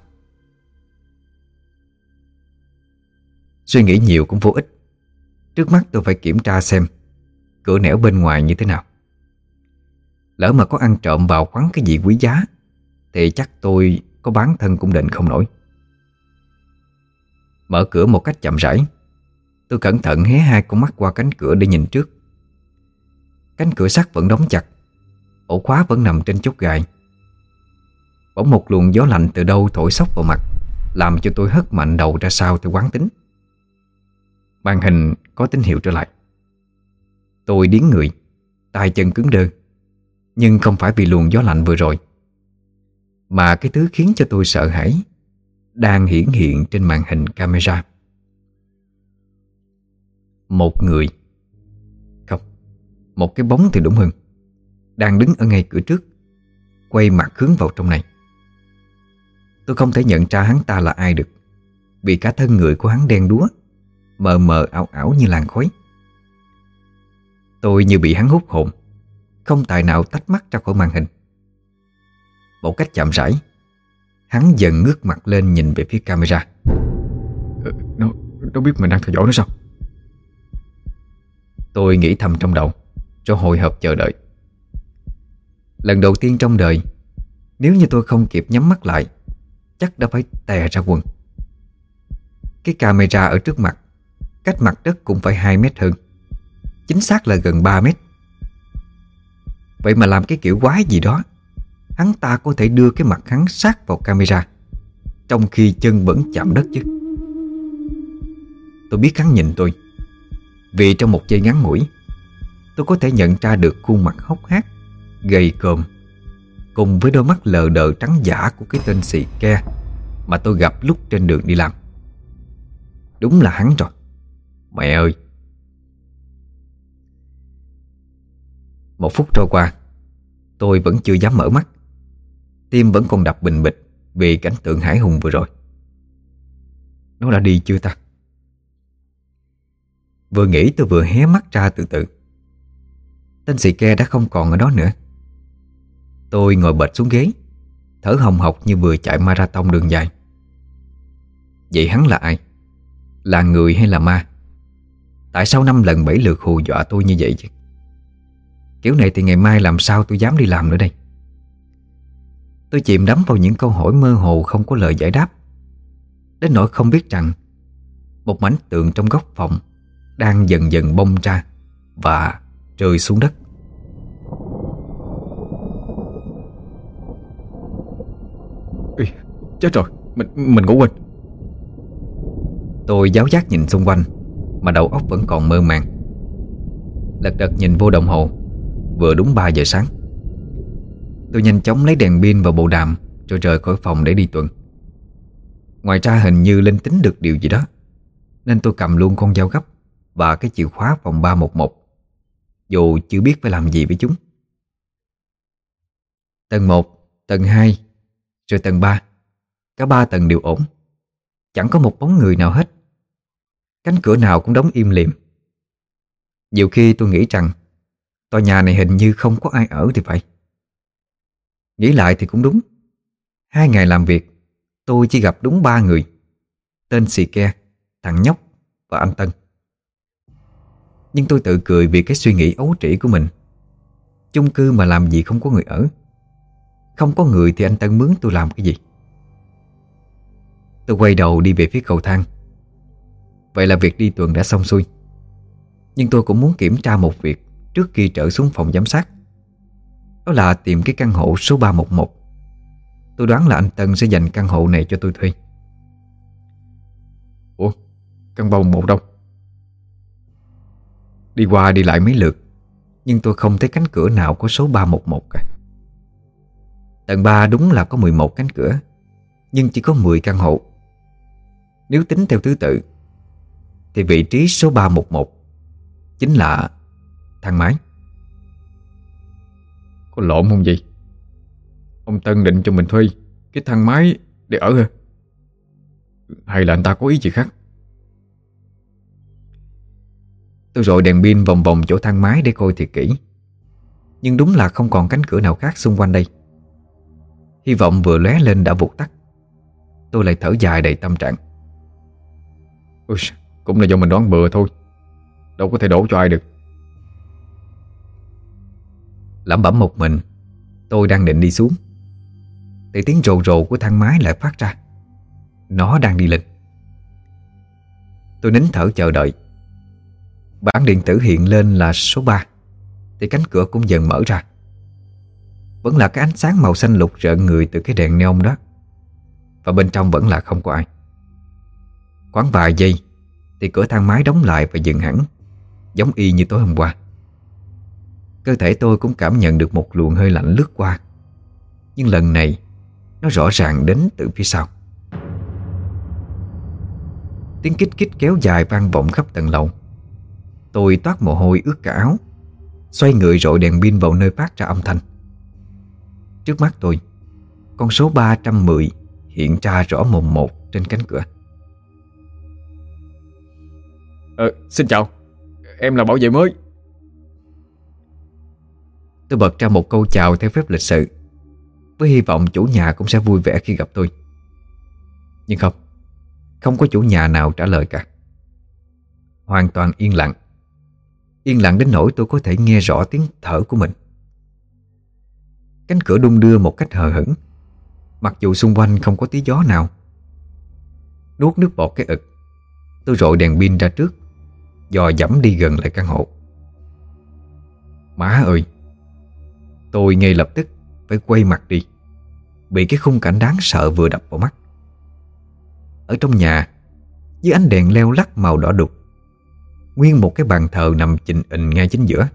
Suy nghĩ nhiều cũng vô ích. Trước mắt tôi phải kiểm tra xem cửa nẻo bên ngoài như thế nào. Lỡ mà có ăn trộm vào khoắn cái gì quý giá thì chắc tôi có bán thân cũng định không nổi. Mở cửa một cách chậm rãi, tôi cẩn thận hé hai con mắt qua cánh cửa để nhìn trước. Cánh cửa sắt vẫn đóng chặt, ổ khóa vẫn nằm trên chốt gài. Bỗng một luồng gió lạnh từ đâu thổi xốc vào mặt, làm cho tôi hất mạnh đầu ra sau theo quán tính. Màn hình có tín hiệu trở lại. Tôi điếng người, tay chân cứng đơ. Nhưng không phải vì luồng gió lạnh vừa rồi, mà cái thứ khiến cho tôi sợ hãi đang hiển hiện trên màn hình camera. Một người, không, một cái bóng thì đúng hơn, đang đứng ở ngay cửa trước, quay mặt hướng vào trong này. Tôi không thể nhận ra hắn ta là ai được, vì cả thân người của hắn đen đúa, mờ mờ ảo ảo như làn khói. Tôi như bị hắn hút hồn, không tài nào tách mắt ra khỏi màn hình. Một cách chậm rãi, hắn dần ngước mặt lên nhìn về phía camera. Nó biết mình đang theo dõi nó sao? Tôi nghĩ thầm trong đầu, rồi hồi hộp chờ đợi. Lần đầu tiên trong đời, nếu như tôi không kịp nhắm mắt lại, chắc đã phải tè ra quần. Cái camera ở trước mặt, cách mặt đất cũng phải 2 mét hơn, chính xác là gần 3 mét. Vậy mà làm cái kiểu quái gì đó, hắn ta có thể đưa cái mặt hắn sát vào camera, trong khi chân vẫn chạm đất chứ. Tôi biết hắn nhìn tôi, vì trong một giây ngắn ngủi tôi có thể nhận ra được khuôn mặt hốc hác, gầy còm, cùng với đôi mắt lờ đờ trắng dã của cái tên xì ke mà tôi gặp lúc trên đường đi làm. Đúng là hắn rồi. Mẹ ơi! 1 phút trôi qua, tôi vẫn chưa dám mở mắt. Tim vẫn còn đập bình bịch vì cảnh tượng hãi hùng vừa rồi. Nó đã đi chưa ta? Vừa nghĩ tôi vừa hé mắt ra từ từ. Tên xì ke đã không còn ở đó nữa. Tôi ngồi bệt xuống ghế, thở hồng hộc như vừa chạy marathon đường dài. Vậy hắn là ai? Là người hay là ma? Tại sao 5 lần 7 lượt hù dọa tôi như vậy chứ? Kiểu này thì ngày mai làm sao tôi dám đi làm nữa đây? Tôi chìm đắm vào những câu hỏi mơ hồ không có lời giải đáp, đến nỗi không biết rằng một mảnh tượng trong góc phòng đang dần dần bong ra và rơi xuống đất. Ê, chết rồi, mình ngủ quên. Tôi giáo giác nhìn xung quanh mà đầu óc vẫn còn mơ màng. Lật đật nhìn vô đồng hồ, vừa đúng 3 giờ sáng. Tôi nhanh chóng lấy đèn pin và bộ đàm rồi rời khỏi phòng để đi tuần. Ngoài ra hình như linh tính được điều gì đó, nên tôi cầm luôn con dao gấp và cái chìa khóa phòng 311, dù chưa biết phải làm gì với chúng. Tầng 1, tầng 2, rồi tầng 3. Cả 3 tầng đều ổn. Chẳng có một bóng người nào hết. Cánh cửa nào cũng đóng im lìm. Nhiều khi tôi nghĩ rằng tòa nhà này hình như không có ai ở thì phải. Nghĩ lại thì cũng đúng. 2 ngày làm việc, tôi chỉ gặp đúng 3 người: tên xì ke, thằng nhóc và anh Tân. Nhưng tôi tự cười vì cái suy nghĩ ấu trĩ của mình. Chung cư mà làm gì không có người ở. Không có người thì anh Tân mướn tôi làm cái gì? Tôi quay đầu đi về phía cầu thang. Vậy là việc đi tuần đã xong xuôi. Nhưng tôi cũng muốn kiểm tra một việc trước khi trở xuống phòng giám sát. Đó là tìm cái căn hộ số 311. Tôi đoán là anh Tân sẽ dành căn hộ này cho tôi thuê. Ủa, căn 311 đâu? Đi qua đi lại mấy lượt, nhưng tôi không thấy cánh cửa nào có số 311 cả. Tầng 3 đúng là có 11 cánh cửa, nhưng chỉ có 10 căn hộ. Nếu tính theo thứ tự thì vị trí số 311 chính là thang máy. Có lộn không vậy? Ông Tân định cho mình thuê cái thang máy để ở hả? Hay là anh ta có ý gì khác? Tôi rọi đèn pin vòng vòng chỗ thang máy để coi thiệt kỹ, nhưng đúng là không còn cánh cửa nào khác xung quanh đây. Hy vọng vừa lóe lên đã vụt tắt. Tôi lại thở dài đầy tâm trạng. Ôi, cũng là do mình đoán bừa thôi, đâu có thể đổ cho ai được. Lẩm bẩm một mình, tôi đang định đi xuống thì tiếng rồ rồ của thang máy lại phát ra. Nó đang đi lên. Tôi nín thở chờ đợi. Bảng điện tử hiện lên là số 3 thì cánh cửa cũng dần mở ra. Vẫn là cái ánh sáng màu xanh lục rợn người từ cái đèn neon đó. Và bên trong vẫn là không có ai. Khoảng vài giây thì cửa thang máy đóng lại và dừng hẳn, giống y như tối hôm qua. Cơ thể tôi cũng cảm nhận được một luồng hơi lạnh lướt qua. Nhưng lần này nó rõ ràng đến từ phía sau. Tiếng kít kít kéo dài vang vọng khắp tầng lầu. Tôi toát mồ hôi ướt cả áo, xoay người rọi đèn pin vào nơi phát ra âm thanh. Trước mắt tôi, con số 310 hiện ra rõ mồn một trên cánh cửa. Xin chào, em là bảo vệ mới. Tôi bật ra một câu chào theo phép lịch sự, với hy vọng chủ nhà cũng sẽ vui vẻ khi gặp tôi. Nhưng không có chủ nhà nào trả lời cả. Hoàn toàn yên lặng. Yên lặng đến nỗi tôi có thể nghe rõ tiếng thở của mình. Cánh cửa đung đưa một cách hờ hững, mặc dù xung quanh không có tí gió nào. Nuốt nước bọt cái ực, tôi rọi đèn pin ra trước, dò dẫm đi gần lại căn hộ. Má ơi! Tôi ngay lập tức phải quay mặt đi, bị cái khung cảnh đáng sợ vừa đập vào mắt. Ở trong nhà, dưới ánh đèn leo lắc màu đỏ đục, nguyên một cái bàn thờ nằm chình ình ngay chính giữa.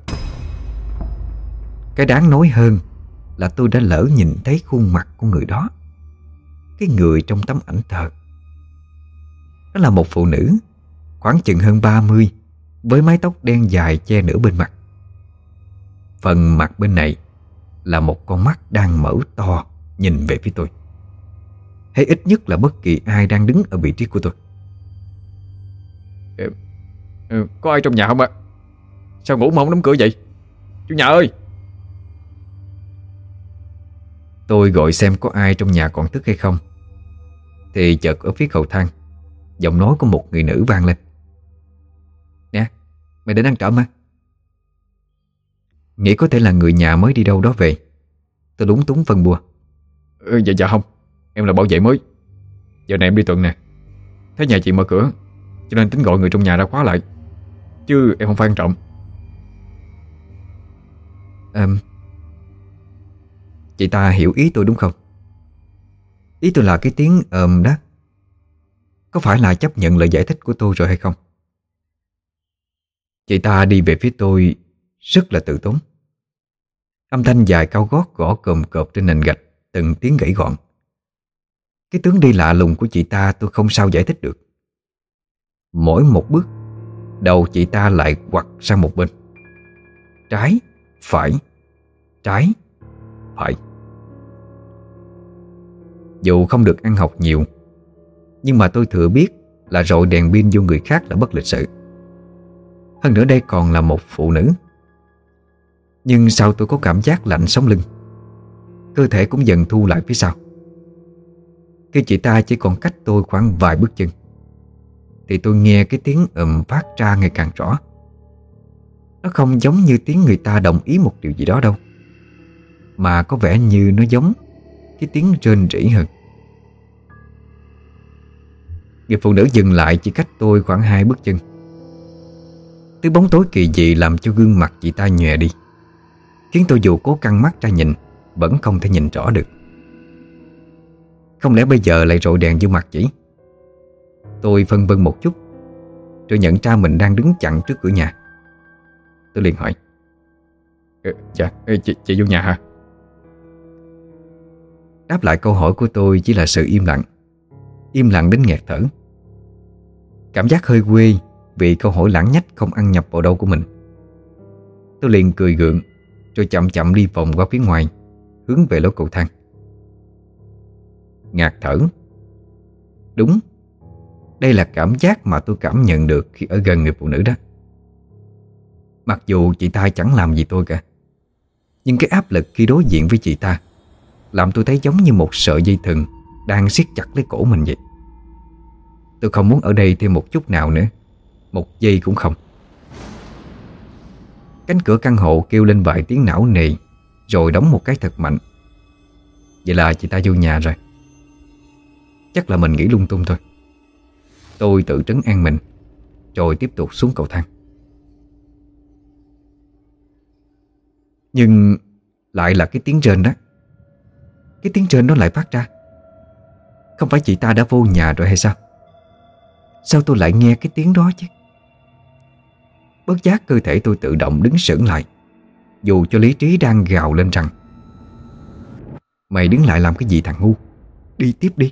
Cái đáng nói hơn là tôi đã lỡ nhìn thấy khuôn mặt của người đó. Cái người trong tấm ảnh thờ. Đó là một phụ nữ khoảng chừng hơn 30, với mái tóc đen dài che nửa bên mặt. Phần mặt bên này là một con mắt đang mở to nhìn về phía tôi, hay ít nhất là bất kỳ ai đang đứng ở vị trí của tôi. Có ai trong nhà không ạ? Sao ngủ mà không đóng cửa vậy? Chủ nhà ơi! Tôi gọi xem có ai trong nhà còn thức hay không, thì chợt ở phía cầu thang, giọng nói của một người nữ vang lên. Nè, mày đến ăn trộm à? Nghĩ có thể là người nhà mới đi đâu đó về. Tôi lúng túng phân bua. Dạ không, em là bảo vệ mới. Giờ này em đi tuần nè, thấy nhà chị mở cửa cho nên tính gọi người trong nhà ra khóa lại, chứ em không phải ăn trộm. Chị ta hiểu ý tôi đúng không? Ý tôi là cái tiếng đó có phải là chấp nhận lời giải thích của tôi rồi hay không? Chị ta đi về phía tôi rất là từ tốn. Âm thanh dài cao gót gõ cộm cộp trên nền gạch, từng tiếng gãy gọn. Cái tướng đi lạ lùng của chị ta tôi không sao giải thích được. Mỗi một bước, đầu chị ta lại quặt sang một bên. Trái, phải, trái, phải. Dù không được ăn học nhiều, nhưng mà tôi thừa biết là rọi đèn pin vô người khác là bất lịch sự. Hơn nữa đây còn là một phụ nữ. Nhưng sao tôi có cảm giác lạnh sống lưng. Cơ thể cũng dần thu lại phía sau. Khi chị ta chỉ còn cách tôi khoảng vài bước chân thì tôi nghe cái tiếng phát ra ngày càng rõ. Nó không giống như tiếng người ta đồng ý một điều gì đó đâu, mà có vẻ như nó giống cái tiếng rên rỉ hơn. Người phụ nữ dừng lại chỉ cách tôi khoảng 2 bước chân. Thứ bóng tối kỳ dị làm cho gương mặt chị ta nhòe đi, khiến tôi dù cố căng mắt ra nhìn vẫn không thể nhìn rõ được. Không lẽ bây giờ lại rọi đèn vô mặt chị? Tôi phân vân một chút, rồi nhận ra mình đang đứng chặn trước cửa nhà. Tôi liền hỏi: Dạ, chị vô nhà hả? Đáp lại câu hỏi của tôi chỉ là sự im lặng. Im lặng đến nghẹt thở. Cảm giác hơi quê vì câu hỏi lãng nhách không ăn nhập vào đâu của mình. Tôi liền cười gượng, rồi chậm chậm đi vòng qua phía ngoài, hướng về lối cầu thang. Ngạt thở. Đúng, đây là cảm giác mà tôi cảm nhận được khi ở gần người phụ nữ đó. Mặc dù chị ta chẳng làm gì tôi cả, nhưng cái áp lực khi đối diện với chị ta làm tôi thấy giống như một sợi dây thừng đang siết chặt lấy cổ mình vậy. Tôi không muốn ở đây thêm một chút nào nữa, một giây cũng không. Cánh cửa căn hộ kêu lên vài tiếng não nề, rồi đóng một cái thật mạnh. Vậy là chị ta vô nhà rồi. Chắc là mình nghĩ lung tung thôi. Tôi tự trấn an mình, rồi tiếp tục xuống cầu thang. Nhưng lại là cái tiếng rên đó. Cái tiếng rên đó lại phát ra. Không phải chị ta đã vô nhà rồi hay sao? Sao tôi lại nghe cái tiếng đó chứ? Bất giác cơ thể tôi tự động đứng sững lại, dù cho lý trí đang gào lên rằng: mày đứng lại làm cái gì thằng ngu? Đi tiếp đi.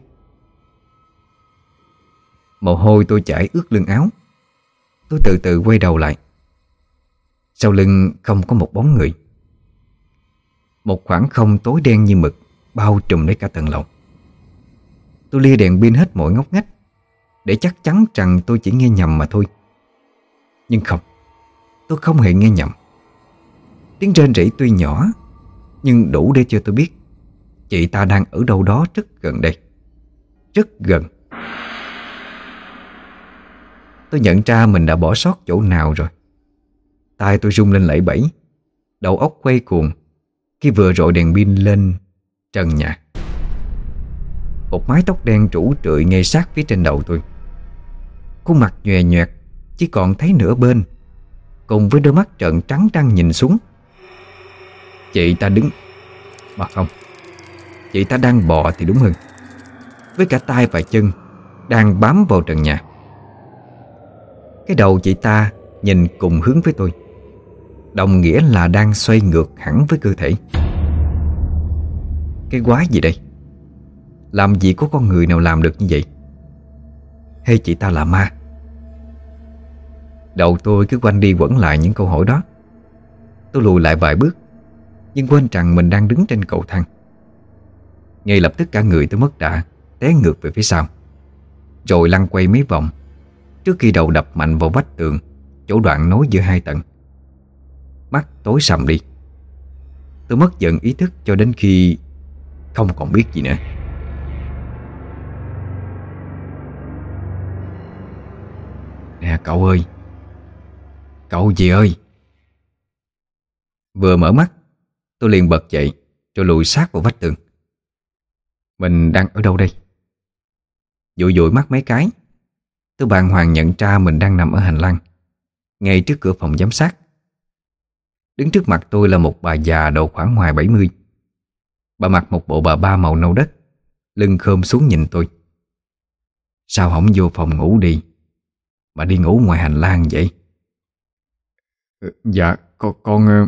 Mồ hôi tôi chảy ướt lưng áo. Tôi từ từ quay đầu lại. Sau lưng không có một bóng người. Một khoảng không tối đen như mực bao trùm lấy cả tầng lầu. Tôi lia đèn pin hết mọi ngóc ngách để chắc chắn rằng tôi chỉ nghe nhầm mà thôi. Nhưng không, tôi không hề nghe nhầm. Tiếng rên rỉ tuy nhỏ, nhưng đủ để cho tôi biết chị ta đang ở đâu đó rất gần đây. Rất gần. Tôi nhận ra mình đã bỏ sót chỗ nào rồi. Tai tôi rung lên lẩy bẩy, đầu óc quay cuồng khi vừa rọi đèn pin lên trần nhà. Một mái tóc đen rủ rượi ngay sát phía trên đầu tôi. Khuôn mặt nhòe nhoẹt chỉ còn thấy nửa bên, cùng với đôi mắt trợn trắng đang nhìn xuống. Chị ta đứng, mà không, chị ta đang bò thì đúng hơn, với cả tay và chân đang bám vào trần nhà. Cái đầu chị ta nhìn cùng hướng với tôi, đồng nghĩa là đang xoay ngược hẳn với cơ thể. Cái quái gì đây? Làm gì có con người nào làm được như vậy? Hay chị ta là ma? Đầu tôi cứ quanh đi quẩn lại những câu hỏi đó. Tôi lùi lại vài bước, nhưng quên rằng mình đang đứng trên cầu thang. Ngay lập tức cả người tôi mất đà, té ngược về phía sau, rồi lăn quay mấy vòng trước khi đầu đập mạnh vào vách tường, chỗ đoạn nối giữa hai tầng. Mắt tối sầm đi. Tôi mất dần ý thức cho đến khi không còn biết gì nữa. Nè cậu ơi! Cậu gì ơi! Vừa mở mắt, tôi liền bật dậy, rồi lùi sát vào vách tường. Mình đang ở đâu đây? Dụi dụi mắt mấy cái, tôi bàng hoàng nhận ra mình đang nằm ở hành lang, ngay trước cửa phòng giám sát. Đứng trước mặt tôi là một bà già độ khoảng ngoài 70. Bà mặc một bộ bà ba màu nâu đất, lưng khom xuống nhìn tôi. Sao không vô phòng ngủ đi, mà đi ngủ ngoài hành lang vậy? Dạ con.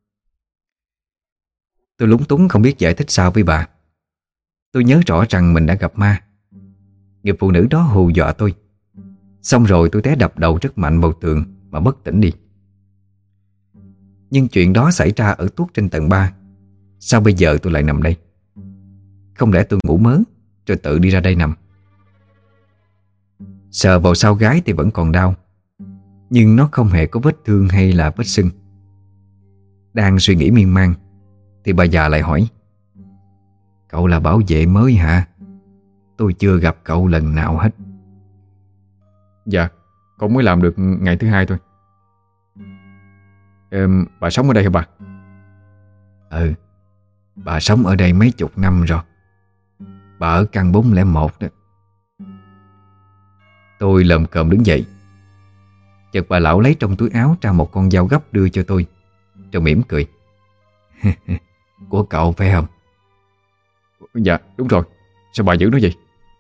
Tôi lúng túng không biết giải thích sao với bà. Tôi nhớ rõ rằng mình đã gặp ma. Người phụ nữ đó hù dọa tôi. Xong rồi tôi té đập đầu rất mạnh vào tường mà bất tỉnh đi. Nhưng chuyện đó xảy ra ở tuốt trên tầng 3. Sao bây giờ tôi lại nằm đây? Không lẽ tôi ngủ mớ rồi tự đi ra đây nằm? Sờ vào sau gáy thì vẫn còn đau, nhưng nó không hề có vết thương hay là vết sưng. Đang suy nghĩ miên man thì bà già lại hỏi: "Cậu là bảo vệ mới hả? Tôi chưa gặp cậu lần nào hết." Dạ, con mới làm được ngày thứ 2 thôi. Bà sống ở đây hả bà? Ừ, bà sống ở đây mấy chục năm rồi. Bà ở căn 401 đó. Tôi lồm cồm đứng dậy. Chợt bà lão lấy trong túi áo ra một con dao gấp đưa cho tôi, rồi mỉm cười. "Của cậu phải không?" Dạ, đúng rồi. Sao bà giữ nó vậy?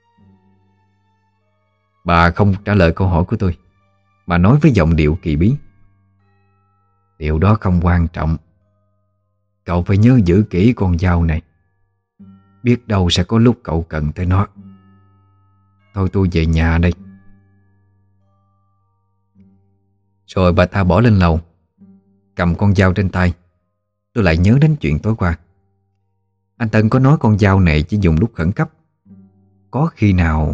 Bà không trả lời câu hỏi của tôi, mà nói với giọng điệu kỳ bí: "Điều đó không quan trọng. Cậu phải nhớ giữ kỹ con dao này. Biết đâu sẽ có lúc cậu cần tới nó. Thôi tôi về nhà đây." Rồi bà ta bỏ lên lầu, cầm con dao trên tay. Tôi lại nhớ đến chuyện tối qua. Anh Tân có nói con dao này chỉ dùng lúc khẩn cấp. Có khi nào...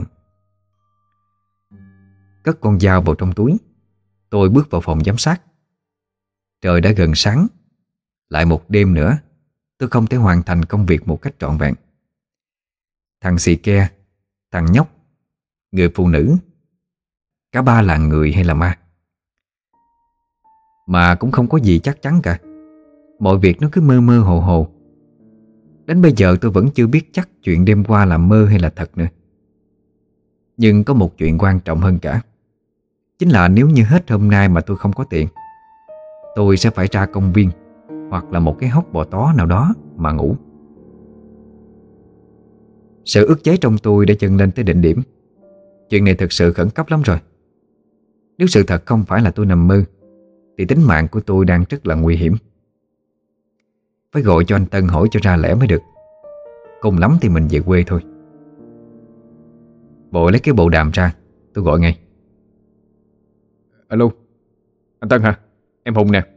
Cất con dao vào trong túi, tôi bước vào phòng giám sát. Trời đã gần sáng. Lại một đêm nữa tôi không thể hoàn thành công việc một cách trọn vẹn. Thằng xì ke, thằng nhóc, người phụ nữ, cả ba là người hay là ma? Mà cũng không có gì chắc chắn cả. Mọi việc nó cứ mơ mơ hồ hồ. Đến bây giờ tôi vẫn chưa biết chắc chuyện đêm qua là mơ hay là thật nữa. Nhưng có một chuyện quan trọng hơn cả. Chính là nếu như hết hôm nay mà tôi không có tiền, tôi sẽ phải ra công viên hoặc là một cái hốc bò tó nào đó mà ngủ. Sự ức chế trong tôi đã dâng lên tới đỉnh điểm. Chuyện này thực sự khẩn cấp lắm rồi. Nếu sự thật không phải là tôi nằm mơ, thì tính mạng của tôi đang rất là nguy hiểm. Phải gọi cho anh Tân hỏi cho ra lẽ mới được. Cùng lắm thì mình về quê thôi. Vội lấy cái bộ đàm ra, tôi gọi ngay. Alo, anh Tân hả? Em Hùng nè.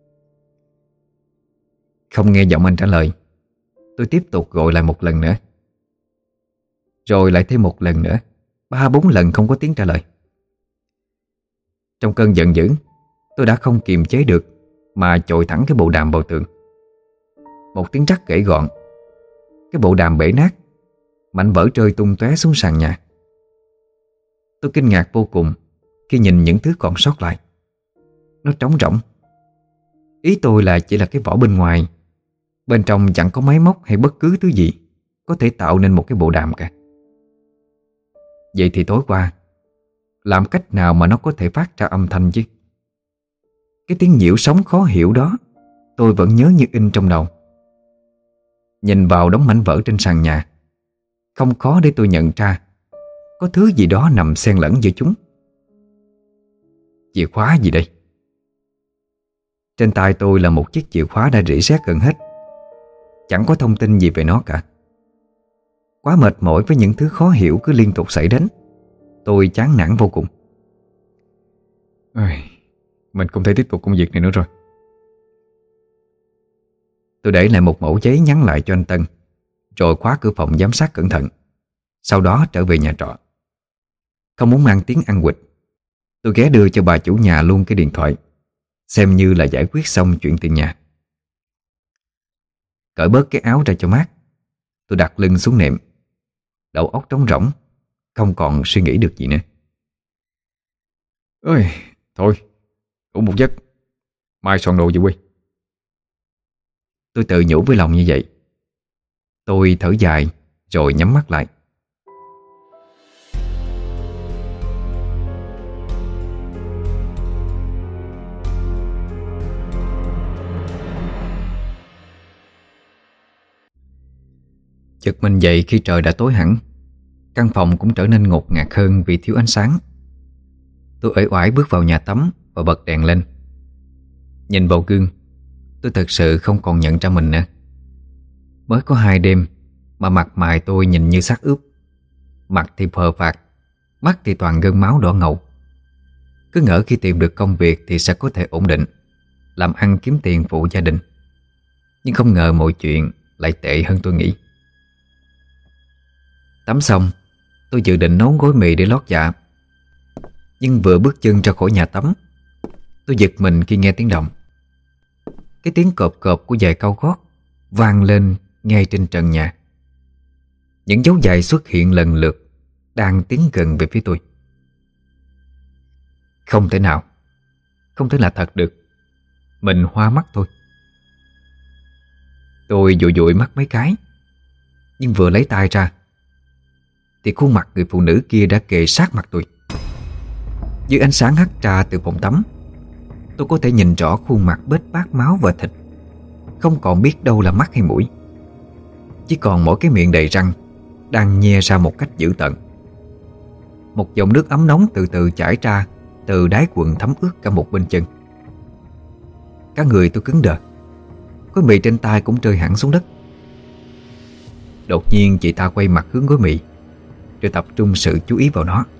Không nghe giọng anh trả lời, tôi tiếp tục gọi lại một lần nữa. Rồi lại thêm một lần nữa. 3-4 lần không có tiếng trả lời. Trong cơn giận dữ, tôi đã không kiềm chế được mà chội thẳng cái bộ đàm vào tường. Một tiếng rắc gãy gọn. Cái bộ đàm bể nát, mảnh vỡ rơi tung tóe xuống sàn nhà. Tôi kinh ngạc vô cùng khi nhìn những thứ còn sót lại. Nó trống rỗng. Ý tôi là chỉ là cái vỏ bên ngoài. Bên trong chẳng có máy móc hay bất cứ thứ gì có thể tạo nên một cái bộ đàm cả. Vậy thì tối qua, làm cách nào mà nó có thể phát ra âm thanh chứ? Cái tiếng nhiễu sóng khó hiểu đó tôi vẫn nhớ như in trong đầu. Nhìn vào đống mảnh vỡ trên sàn nhà, không khó để tôi nhận ra có thứ gì đó nằm xen lẫn giữa chúng. Chìa khóa gì đây? Trên tay tôi là một chiếc chìa khóa đã rỉ sét gần hết. Chẳng có thông tin gì về nó cả. Quá mệt mỏi với những thứ khó hiểu cứ liên tục xảy đến, tôi chán nản vô cùng. Mình không thể tiếp tục công việc này nữa rồi. Tôi để lại một mẩu giấy nhắn lại cho anh Tân, rồi khóa cửa phòng giám sát cẩn thận. Sau đó trở về nhà trọ. Không muốn mang tiếng ăn quỵt, tôi ghé đưa cho bà chủ nhà luôn cái điện thoại, xem như là giải quyết xong chuyện tiền nhà. Cởi bớt cái áo ra cho mát, tôi đặt lưng xuống nệm. Đầu óc trống rỗng, không còn suy nghĩ được gì nữa. Thôi, ngủ một giấc, mai soạn đồ về quê. Tôi tự nhủ với lòng như vậy. Tôi thở dài rồi nhắm mắt lại. Giật mình dậy khi trời đã tối hẳn. Căn phòng cũng trở nên ngột ngạt hơn vì thiếu ánh sáng. Tôi uể oải bước vào nhà tắm và bật đèn lên. Nhìn vào gương, tôi thật sự không còn nhận ra mình nữa. Mới có 2 đêm mà mặt mày tôi nhìn như xác ướp. Mặt thì phờ phạc, mắt thì toàn gân máu đỏ ngầu. Cứ ngỡ khi tìm được công việc thì sẽ có thể ổn định, làm ăn kiếm tiền phụ gia đình. Nhưng không ngờ mọi chuyện lại tệ hơn tôi nghĩ. Tắm xong, tôi dự định nấu gói mì để lót dạ. Nhưng vừa bước chân ra khỏi nhà tắm, tôi giật mình khi nghe tiếng động. Cái tiếng cộp cộp của giày cao gót vang lên ngay trên trần nhà. Những dấu giày xuất hiện lần lượt, đang tiến gần về phía tôi. Không thể nào, không thể là thật được. Mình hoa mắt thôi. Tôi dụi dụi mắt mấy cái, nhưng vừa lấy tay ra thì khuôn mặt người phụ nữ kia đã kề sát mặt tôi. Dưới ánh sáng hắt ra từ phòng tắm, tôi có thể nhìn rõ khuôn mặt bết bát máu và thịt. Không còn biết đâu là mắt hay mũi, chỉ còn mỗi cái miệng đầy răng đang nhe ra một cách dữ tợn. Một dòng nước ấm nóng từ từ chảy ra từ đáy quần thấm ướt cả một bên chân. Cả người tôi cứng đờ, gói mì trên tay cũng rơi hẳn xuống đất. Đột nhiên chị ta quay mặt hướng gói mì, rồi tập trung sự chú ý vào nó.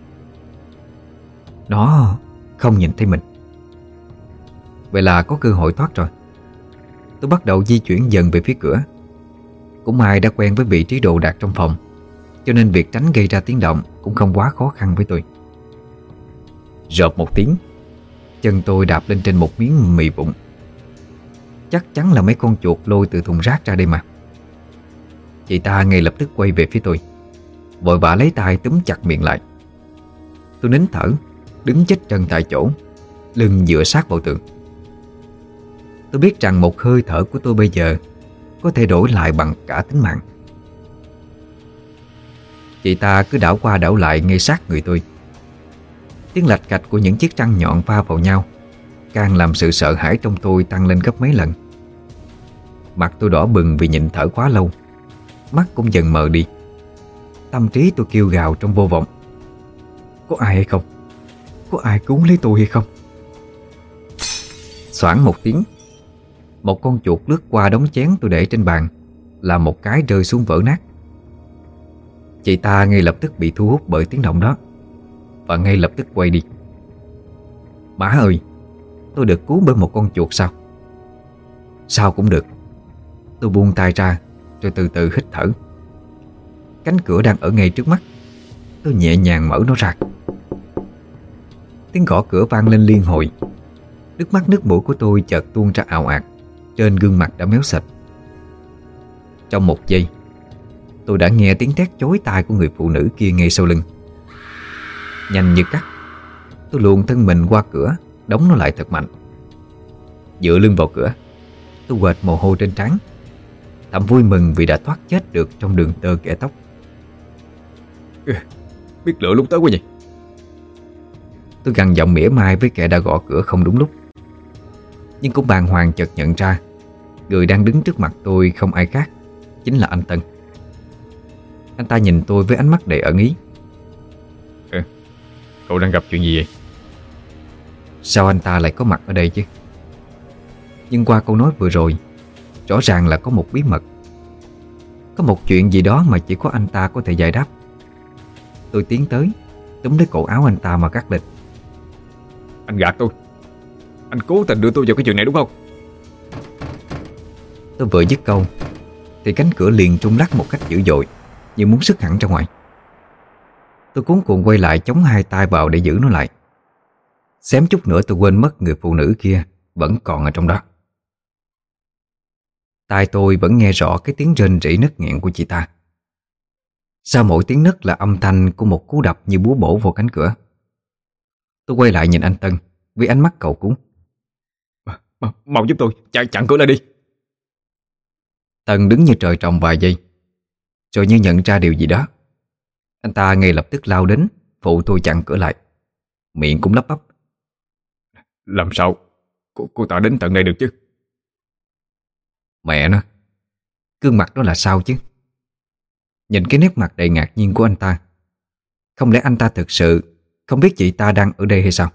Nó không nhìn thấy mình. Vậy là có cơ hội thoát rồi. Tôi bắt đầu di chuyển dần về phía cửa. Cũng may đã quen với vị trí đồ đạc trong phòng, cho nên việc tránh gây ra tiếng động cũng không quá khó khăn với tôi. Rộp một tiếng, chân tôi đạp lên trên một miếng mì vụn. Chắc chắn là mấy con chuột lôi từ thùng rác ra đây mà. Chị ta ngay lập tức quay về phía tôi, vội vã lấy tay túm chặt miệng lại. Tôi nín thở, đứng chết chân tại chỗ, lưng dựa sát vào tường. Tôi biết rằng một hơi thở của tôi bây giờ có thể đổi lại bằng cả tính mạng. Chị ta cứ đảo qua đảo lại ngay sát người tôi. Tiếng lạch cạch của những chiếc răng nhọn va vào nhau càng làm sự sợ hãi trong tôi tăng lên gấp mấy lần. Mặt tôi đỏ bừng vì nhịn thở quá lâu, mắt cũng dần mờ đi. Tâm trí tôi kêu gào trong vô vọng. Có ai hay không? Có ai cứu lấy tôi hay không? Xoảng một tiếng, một con chuột lướt qua đống chén tôi để trên bàn, làm một cái rơi xuống vỡ nát. Chị ta ngay lập tức bị thu hút bởi tiếng động đó, và ngay lập tức quay đi. Má ơi, tôi được cứu bởi một con chuột sao? Sao cũng được. Tôi buông tay ra rồi từ từ hít thở. Cánh cửa đang ở ngay trước mắt, tôi nhẹ nhàng mở nó ra. Tiếng gõ cửa vang lên liên hồi. Nước mắt nước mũi của tôi chợt tuôn ra ào ạt, trên gương mặt đã méo sệt. Trong một giây, tôi đã nghe tiếng thét chói tai của người phụ nữ kia ngay sau lưng. Nhanh như cắt, tôi luồn thân mình qua cửa, đóng nó lại thật mạnh. Dựa lưng vào cửa, tôi quệt mồ hôi trên trán, thầm vui mừng vì đã thoát chết được trong đường tơ kẻ tóc. Biết lựa lúc tới quá vậy. Tôi gằn giọng mỉa mai với kẻ đã gõ cửa không đúng lúc. Nhưng cũng bàng hoàng chợt nhận ra người đang đứng trước mặt tôi không ai khác, chính là anh Tân. Anh ta nhìn tôi với ánh mắt đầy ẩn ý. Cậu đang gặp chuyện gì vậy? Sao anh ta lại có mặt ở đây chứ? Nhưng qua câu nói vừa rồi, rõ ràng là có một bí mật. Có một chuyện gì đó mà chỉ có anh ta có thể giải đáp. Tôi tiến tới, túm lấy cổ áo anh ta mà cắt lên. Anh gạt tôi. Anh cố tình đưa tôi vào cái chuyện này đúng không? Tôi vừa dứt câu thì cánh cửa liền rung lắc một cách dữ dội, như muốn sứt hẳn ra ngoài. Tôi cuống cuồng quay lại chống hai tay vào để giữ nó lại. Xém chút nữa tôi quên mất người phụ nữ kia vẫn còn ở trong đó. Tai tôi vẫn nghe rõ cái tiếng rên rỉ nấc nghẹn của chị ta. Sau mỗi tiếng nấc là âm thanh của một cú đập như búa bổ vào cánh cửa. Tôi quay lại nhìn anh Tân với ánh mắt cầu cứu. Mau giúp tôi, chặn cửa lại đi. Tân đứng như trời trồng vài giây, rồi như nhận ra điều gì đó, anh ta ngay lập tức lao đến phụ tôi chặn cửa lại, miệng cũng lắp bắp. Làm sao cô ta đến tận đây được chứ? Mẹ nó, gương mặt đó là sao chứ? Nhìn cái nét mặt đầy ngạc nhiên của anh ta, không lẽ anh ta thực sự không biết chị ta đang ở đây hay sao?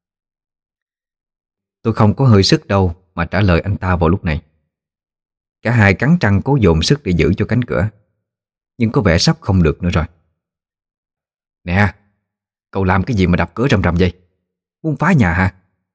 Tôi không có hơi sức đâu mà trả lời anh ta vào lúc này. Cả hai cắn răng cố dồn sức để giữ cho cánh cửa, nhưng có vẻ sắp không được nữa rồi. Nè, cậu làm cái gì mà đập cửa rầm rầm vậy? Muốn phá nhà hả?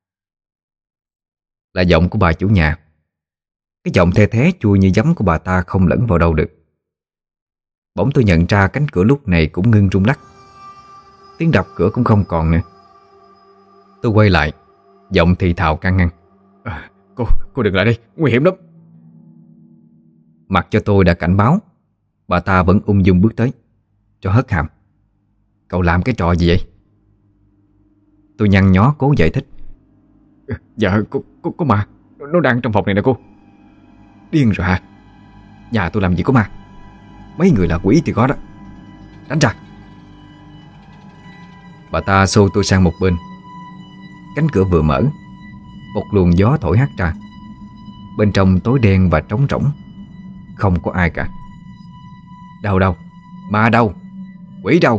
Là giọng của bà chủ nhà. Cái giọng the thé chua như giấm của bà ta không lẫn vào đâu được. Bỗng tôi nhận ra cánh cửa lúc này cũng ngưng rung lắc. Tiếng đập cửa cũng không còn nữa. Tôi quay lại, giọng thì thào can ngăn. Cô đừng lại đây, nguy hiểm lắm. Mặc cho tôi đã cảnh báo, bà ta vẫn ung dung bước tới, cho hất hàm. Cậu làm cái trò gì vậy? Tôi nhăn nhó cố giải thích. Dạ có ma. Nó đang trong phòng này nè cô. Điên rồi hả? Nhà tôi làm gì có ma. Mấy người là quỷ thì có đó. Đánh ra. Bà ta xô tôi sang một bên. Cánh cửa vừa mở, một luồng gió thổi hắt ra. Bên trong tối đen và trống rỗng, không có ai cả. Đâu, ma đâu, quỷ đâu?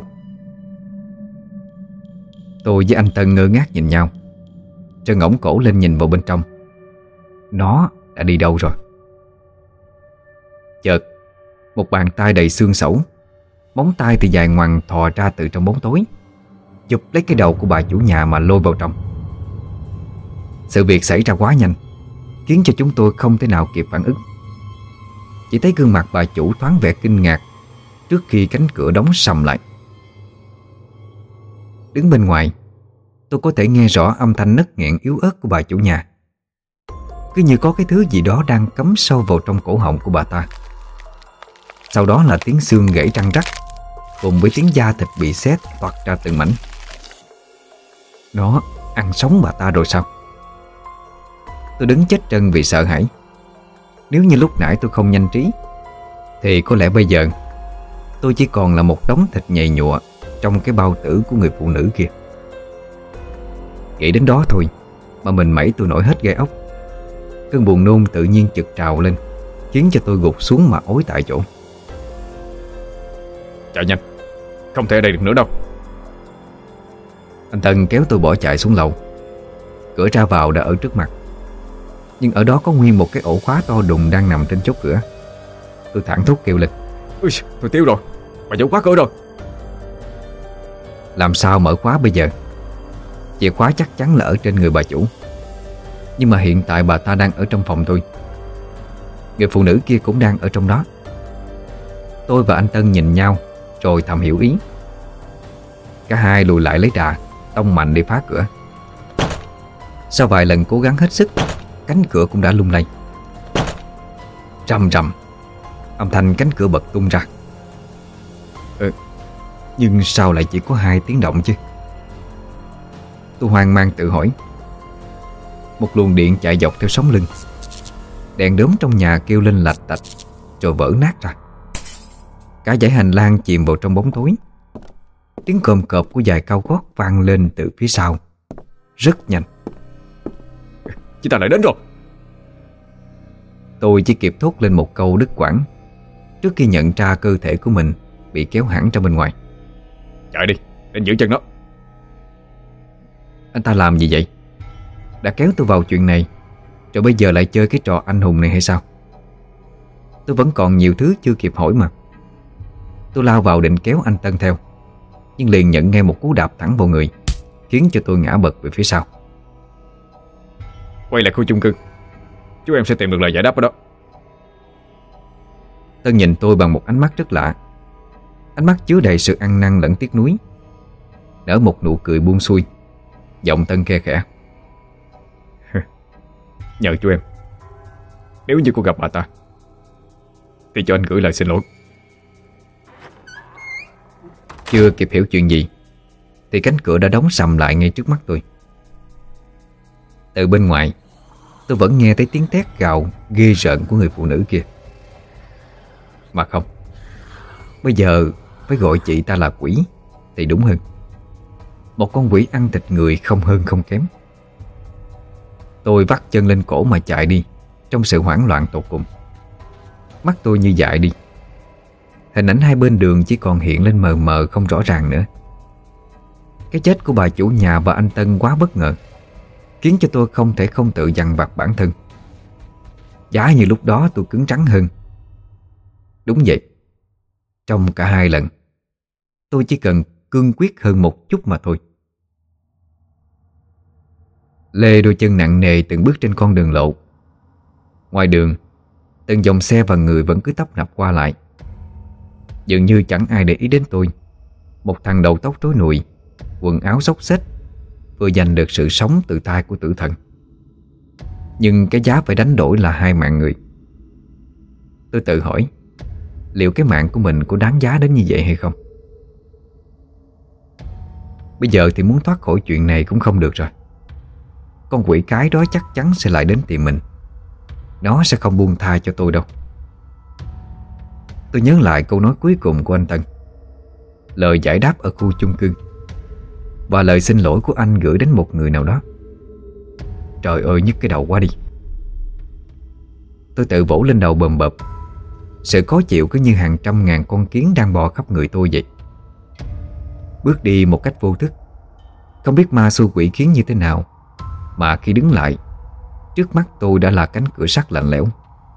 Tôi với anh Tân ngơ ngác nhìn nhau, rồi ngẩng cổ lên nhìn vào bên trong. Nó đã đi đâu rồi? Chợt một bàn tay đầy xương sẩu, móng tay thì dài ngoằng thò ra từ trong bóng tối, chụp lấy cái đầu của bà chủ nhà mà lôi vào trong. Sự việc xảy ra quá nhanh, khiến cho chúng tôi không thể nào kịp phản ứng. Chỉ thấy gương mặt bà chủ thoáng vẻ kinh ngạc trước khi cánh cửa đóng sầm lại. Đứng bên ngoài, tôi có thể nghe rõ âm thanh nấc nghẹn yếu ớt của bà chủ nhà. Cứ như có cái thứ gì đó đang cắm sâu vào trong cổ họng của bà ta. Sau đó là tiếng xương gãy răng rắc, cùng với tiếng da thịt bị xé toạc ra từng mảnh. Nó ăn sống bà ta rồi sao? Tôi đứng chết chân vì sợ hãi. Nếu như lúc nãy tôi không nhanh trí, thì có lẽ bây giờ tôi chỉ còn là một đống thịt nhầy nhụa trong cái bao tử của người phụ nữ kia. Nghĩ đến đó thôi mà mình mẩy tôi nổi hết gai ốc. Cơn buồn nôn tự nhiên chực trào lên, khiến cho tôi gục xuống mà ối tại chỗ. Chạy nhanh, không thể ở đây được nữa đâu. Anh Tân kéo tôi bỏ chạy xuống lầu. Cửa ra vào đã ở trước mặt, nhưng ở đó có nguyên một cái ổ khóa to đùng đang nằm trên chốt cửa. Tôi thảng thốt kêu lên. Ui, tôi tiêu rồi, bà giấu khóa cửa rồi. Làm sao mở khóa bây giờ? Chìa khóa chắc chắn là ở trên người bà chủ, nhưng mà hiện tại bà ta đang ở trong phòng tôi. Người phụ nữ kia cũng đang ở trong đó. Tôi và anh Tân nhìn nhau rồi thầm hiểu ý. Cả hai lùi lại lấy đà, tông mạnh để phá cửa. Sau vài lần cố gắng hết sức, cánh cửa cũng đã lung lay. Rầm rầm, âm thanh cánh cửa bật tung ra. Nhưng sao lại chỉ có 2 tiếng động chứ? Tôi hoang mang tự hỏi. Một luồng điện chạy dọc theo sống lưng. Đèn đốm trong nhà kêu lên lạch tạch, rồi vỡ nát ra. Cả dãy hành lang chìm vào trong bóng tối. Tiếng cồm cộp của giày cao gót vang lên từ phía sau, rất nhanh. Chị ta lại đến rồi. Tôi chỉ kịp thốt lên một câu đứt quãng trước khi nhận ra cơ thể của mình bị kéo hẳn ra bên ngoài. Chạy đi, đến giữ chân nó. Anh ta làm gì vậy? Đã kéo tôi vào chuyện này, rồi bây giờ lại chơi cái trò anh hùng này hay sao? Tôi vẫn còn nhiều thứ chưa kịp hỏi mà. Tôi lao vào định kéo anh Tân theo, nhưng liền nhận nghe một cú đạp thẳng vào người, khiến cho tôi ngã bật về phía sau. Quay lại khu chung cư, chú em sẽ tìm được lời giải đáp ở đó. Tân nhìn tôi bằng một ánh mắt rất lạ. Ánh mắt chứa đầy sự ăn năn lẫn tiếc nuối. Nở một nụ cười buông xuôi. Giọng Tân khe khẽ. Nhờ chú em, nếu như cô gặp bà ta thì cho anh gửi lời xin lỗi. Chưa kịp hiểu chuyện gì thì cánh cửa đã đóng sầm lại ngay trước mắt tôi. Từ bên ngoài, tôi vẫn nghe thấy tiếng thét gào ghê rợn của người phụ nữ kia. Mà không, bây giờ phải gọi chị ta là quỷ thì đúng hơn. Một con quỷ ăn thịt người không hơn không kém. Tôi vắt chân lên cổ mà chạy đi, trong sự hoảng loạn tột cùng. Mắt tôi như dại đi. Hình ảnh hai bên đường chỉ còn hiện lên mờ mờ không rõ ràng nữa. Cái chết của bà chủ nhà và anh Tân quá bất ngờ, khiến cho tôi không thể không tự dằn vặt bản thân. Giá như lúc đó tôi cứng rắn hơn. Đúng vậy, trong cả hai lần tôi chỉ cần cương quyết hơn một chút mà thôi. Lê đôi chân nặng nề từng bước trên con đường lộ. Ngoài đường, từng dòng xe và người vẫn cứ tấp nập qua lại. Dường như chẳng ai để ý đến tôi, một thằng đầu tóc rối nùi, quần áo xốc xếch, vừa giành được sự sống từ tay của tử thần. Nhưng cái giá phải đánh đổi là 2 mạng người. Tôi tự hỏi, liệu cái mạng của mình có đáng giá đến như vậy hay không? Bây giờ thì muốn thoát khỏi chuyện này cũng không được rồi. Con quỷ cái đó chắc chắn sẽ lại đến tìm mình. Nó sẽ không buông tha cho tôi đâu. Tôi nhớ lại câu nói cuối cùng của anh Tân, lời giải đáp ở khu chung cư, và lời xin lỗi của anh gửi đến một người nào đó. Trời ơi, nhức cái đầu quá đi. Tôi tự vỗ lên đầu bầm bập. Sự khó chịu cứ như hàng trăm ngàn con kiến đang bò khắp người tôi vậy. Bước đi một cách vô thức, không biết ma xui quỷ khiến như thế nào, mà khi đứng lại, trước mắt tôi đã là cánh cửa sắt lạnh lẽo.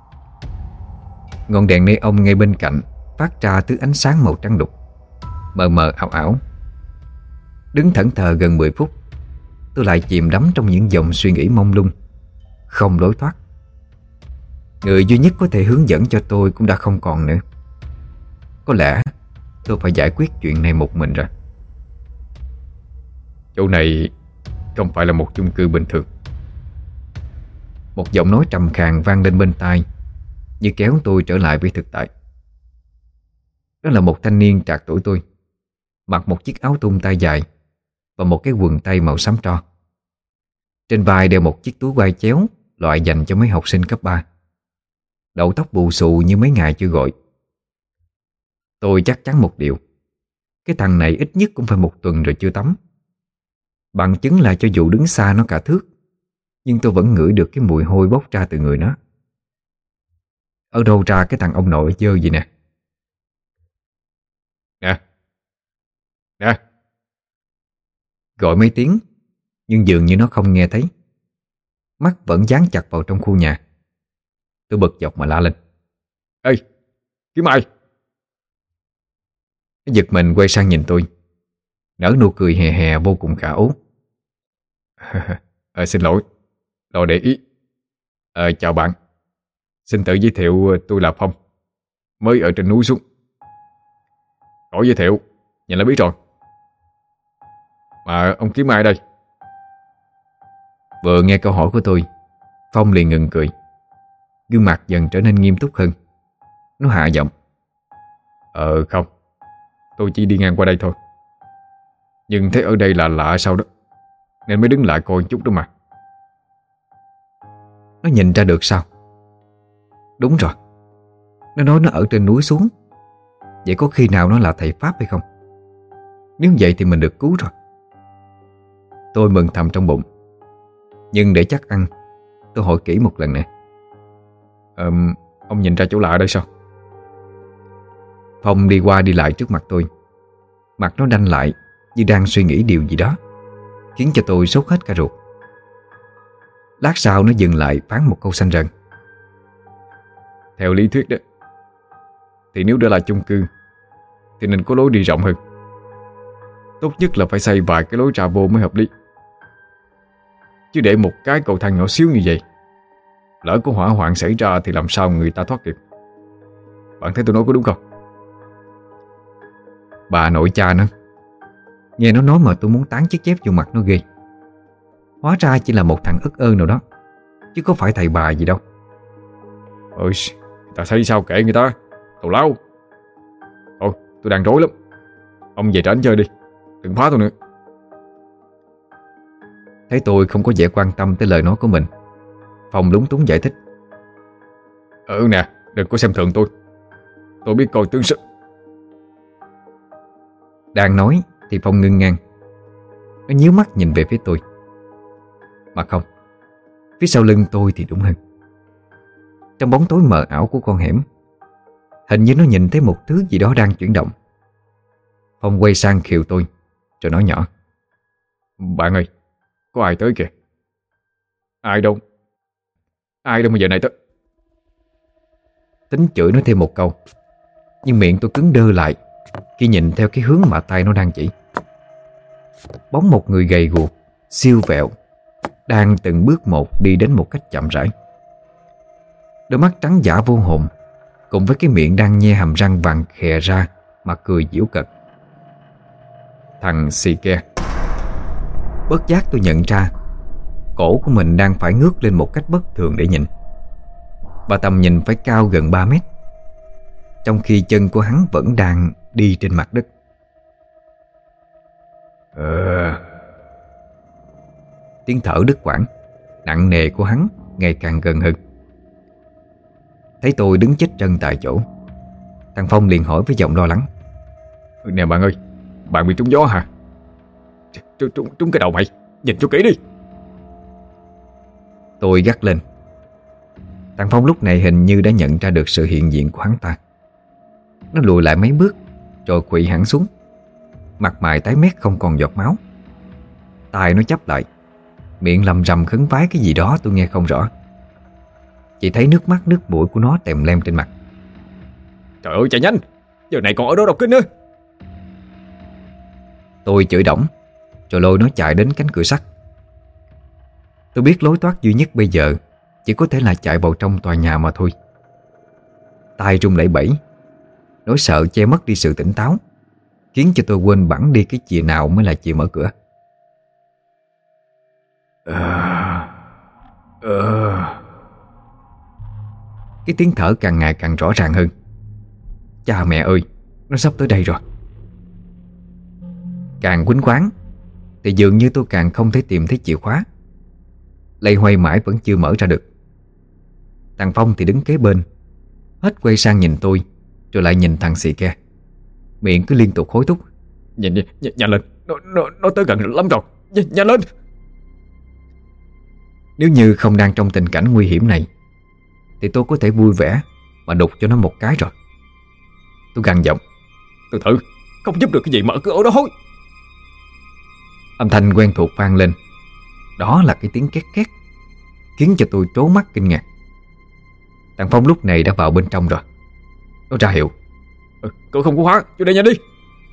Ngọn đèn neon ngay bên cạnh phát ra thứ ánh sáng màu trắng đục, mờ mờ ảo ảo. Đứng thẫn thờ gần 10 phút, tôi lại chìm đắm trong những dòng suy nghĩ mông lung, không lối thoát. Người duy nhất có thể hướng dẫn cho tôi cũng đã không còn nữa. Có lẽ tôi phải giải quyết chuyện này một mình rồi. Chỗ này không phải là một chung cư bình thường. Một giọng nói trầm khàn vang lên bên tai, như kéo tôi trở lại với thực tại. Đó là một thanh niên trạc tuổi tôi, mặc một chiếc áo thun tay dài và một cái quần tây màu xám tro. Trên vai đeo một chiếc túi quai chéo, loại dành cho mấy học sinh cấp 3. Đầu tóc bù xù như mấy ngày chưa gội. Tôi chắc chắn một điều, cái thằng này ít nhất cũng phải 1 tuần rồi chưa tắm. Bằng chứng là cho dù đứng xa nó cả thước, nhưng tôi vẫn ngửi được cái mùi hôi bốc ra từ người nó. Ở đâu ra cái thằng ông nội dơ gì nè. Nè, nè. Gọi mấy tiếng, nhưng dường như nó không nghe thấy. Mắt vẫn dán chặt vào trong khu nhà. Tôi bật dọc mà la lên: Ê, kiếm ai? Nó giật mình quay sang nhìn tôi, nở nụ cười hè hè vô cùng khả ố. Xin lỗi, lo để ý. Chào bạn, xin tự giới thiệu, tôi là Phong, mới ở trên núi xuống. Khỏi giới thiệu, nhìn là biết rồi. Mà ông kiếm ai đây? Vừa nghe câu hỏi của tôi, Phong liền ngừng cười, gương mặt dần trở nên nghiêm túc hơn. Nó hạ giọng: Không, tôi chỉ đi ngang qua đây thôi. Nhưng thấy ở đây là lạ sao đó, nên mới đứng lại coi chút đó mà. Nó nhìn ra được sao? Đúng rồi, nó nói nó ở trên núi xuống. Vậy có khi nào nó là thầy Pháp hay không? Nếu vậy thì mình được cứu rồi. Tôi mừng thầm trong bụng. Nhưng để chắc ăn, tôi hỏi kỹ một lần nữa: Ông nhìn ra chỗ lạ ở đây sao? Phong đi qua đi lại trước mặt tôi. Mặt nó đanh lại như đang suy nghĩ điều gì đó, khiến cho tôi sốt hết cả ruột. Lát sau nó dừng lại phán một câu xanh rần: Theo lý thuyết đó, thì nếu đã là chung cư thì nên có lối đi rộng hơn. Tốt nhất là phải xây vài cái lối ra vô mới hợp lý. Chứ để một cái cầu thang nhỏ xíu như vậy, lỡ có hỏa hoạn xảy ra thì làm sao người ta thoát kịp. Bạn thấy tôi nói có đúng không? Bà nội cha nó. Nghe nó nói mà tôi muốn tán chiếc dép vô mặt nó ghê. Hóa ra chỉ là một thằng ức ơ nào đó, chứ có phải thầy bà gì đâu. Ôi, người ta thấy sao kệ người ta, tào lao. Thôi, tôi đang rối lắm. Ông về trển chơi đi, đừng phá tôi nữa. Thấy tôi không có vẻ quan tâm tới lời nói của mình, Phong lúng túng giải thích: Nè, đừng có xem thường tôi. Tôi biết coi tướng sức. Đang nói thì Phong ngưng ngang. Nó nhíu mắt nhìn về phía tôi. Mà không, phía sau lưng tôi thì đúng hơn. Trong bóng tối mờ ảo của con hẻm, Hình như nó nhìn thấy một thứ gì đó đang chuyển động. Phong quay sang khiều tôi rồi nói nhỏ: Bạn ơi, có ai tới kìa. Ai đâu? Ai đâu mà giờ này tới? Tính chửi nó thêm một câu, nhưng miệng tôi cứng đơ lại khi nhìn theo cái hướng mà tay nó đang chỉ. Bóng một người gầy guộc, siêu vẹo, đang từng bước một đi đến một cách chậm rãi. Đôi mắt trắng dã vô hồn, cùng với cái miệng đang nhe hàm răng vàng khè ra mà cười giễu cợt. Thằng Sike. Bất giác tôi nhận ra cổ của mình đang phải ngước lên một cách bất thường để nhìn, và tầm nhìn phải cao gần 3 mét, trong khi chân của hắn vẫn đang đi trên mặt đất. Tiếng thở đứt quãng, nặng nề của hắn ngày càng gần hơn. Thấy tôi đứng chết chân tại chỗ, thằng Phong liền hỏi với giọng lo lắng: Nè bạn ơi, bạn bị trúng gió hả? Trúng cái đầu mày, nhìn cho kỹ đi. Tôi gắt lên. Thằng Phong lúc này hình như đã nhận ra được sự hiện diện của hắn ta. Nó lùi lại mấy bước rồi quỵ hẳn xuống, mặt mày tái mét không còn giọt máu. Tai nó chắp lại, miệng lầm rầm khấn vái cái gì đó tôi nghe không rõ. Chỉ thấy nước mắt nước mũi của nó tèm lem trên mặt. Trời ơi, chạy nhanh, giờ này còn ở đó đọc kinh nữa. Tôi chửi đổng rồi lôi nó chạy đến cánh cửa sắt. Tôi biết lối thoát duy nhất bây giờ chỉ có thể là chạy vào trong tòa nhà mà thôi. Tai run lẩy bẩy, nỗi sợ che mất đi sự tỉnh táo, khiến cho tôi quên bẵng đi cái chìa nào mới là chìa mở cửa. Cái tiếng thở càng ngày càng rõ ràng hơn. Cha mẹ ơi, nó sắp tới đây rồi. Càng quýnh quáng thì dường như tôi càng không thể tìm thấy chìa khóa. Lay hoay mãi vẫn chưa mở ra được. Thằng Phong thì đứng kế bên, hết quay sang nhìn tôi rồi lại nhìn thằng xì ke, miệng cứ liên tục hối thúc: Nhanh lên, nó tới gần lắm rồi, nhanh lên. Nếu như không đang trong tình cảnh nguy hiểm này thì tôi có thể vui vẻ mà đục cho nó một cái rồi. Tôi gằn giọng: Từ từ, không giúp được cái gì mở cửa đó thôi. Âm thanh quen thuộc vang lên. Đó là cái tiếng két két, khiến cho tôi trố mắt kinh ngạc. Thằng Phong lúc này đã vào bên trong rồi. Nó ra hiệu: Cửa không có khóa, vô đây nhanh đi.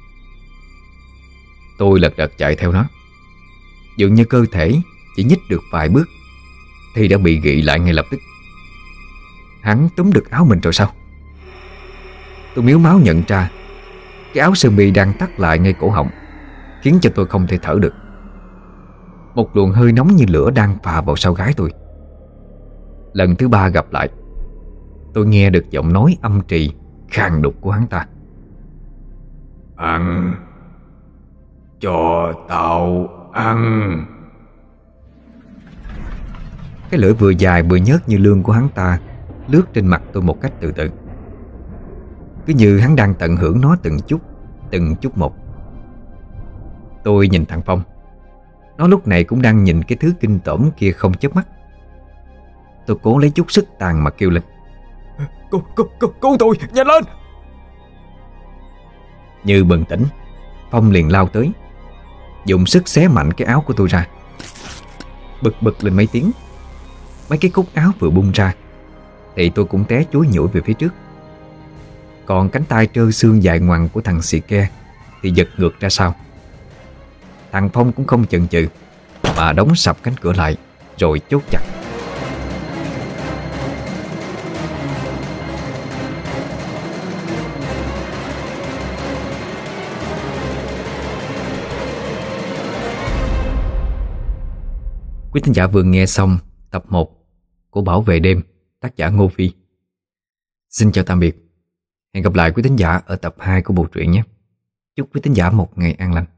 Tôi lật đật chạy theo nó. Dường như cơ thể chỉ nhích được vài bước thì đã bị gị lại ngay lập tức. Hắn túm được áo mình rồi sao? Tôi miếu máu nhận ra cái áo sơ mi đang thắt lại ngay cổ họng, khiến cho tôi không thể thở được. Một luồng hơi nóng như lửa đang phà vào sau gáy tôi. Lần thứ 3 gặp lại, tôi nghe được giọng nói âm trì khàn đục của hắn ta: Ăn, cho tao ăn. Cái lưỡi vừa dài vừa nhớt như lươn của hắn ta lướt trên mặt tôi một cách từ từ, cứ như hắn đang tận hưởng nó từng chút một. Tôi nhìn thằng Phong. Nó lúc này cũng đang nhìn cái thứ kinh tởm kia không chớp mắt. Tôi cố lấy chút sức tàn mà kêu lên: Cứu tôi, nhanh lên. Như bừng tỉnh, Phong liền lao tới, dùng sức xé mạnh cái áo của tôi ra. Bực lên mấy tiếng. Mấy cái cúc áo vừa bung ra thì tôi cũng té chúi nhủi về phía trước. Còn cánh tay trơ xương dài ngoằng của thằng xì ke thì giật ngược ra sau. Thằng Phong cũng không chần chừ mà đóng sập cánh cửa lại rồi chốt chặt. Quý thính giả vừa nghe xong tập 1 của Bảo Vệ Đêm, tác giả Ngô Phi. Xin chào tạm biệt. Hẹn gặp lại quý thính giả ở tập 2 của bộ truyện nhé. Chúc quý thính giả một ngày an lành.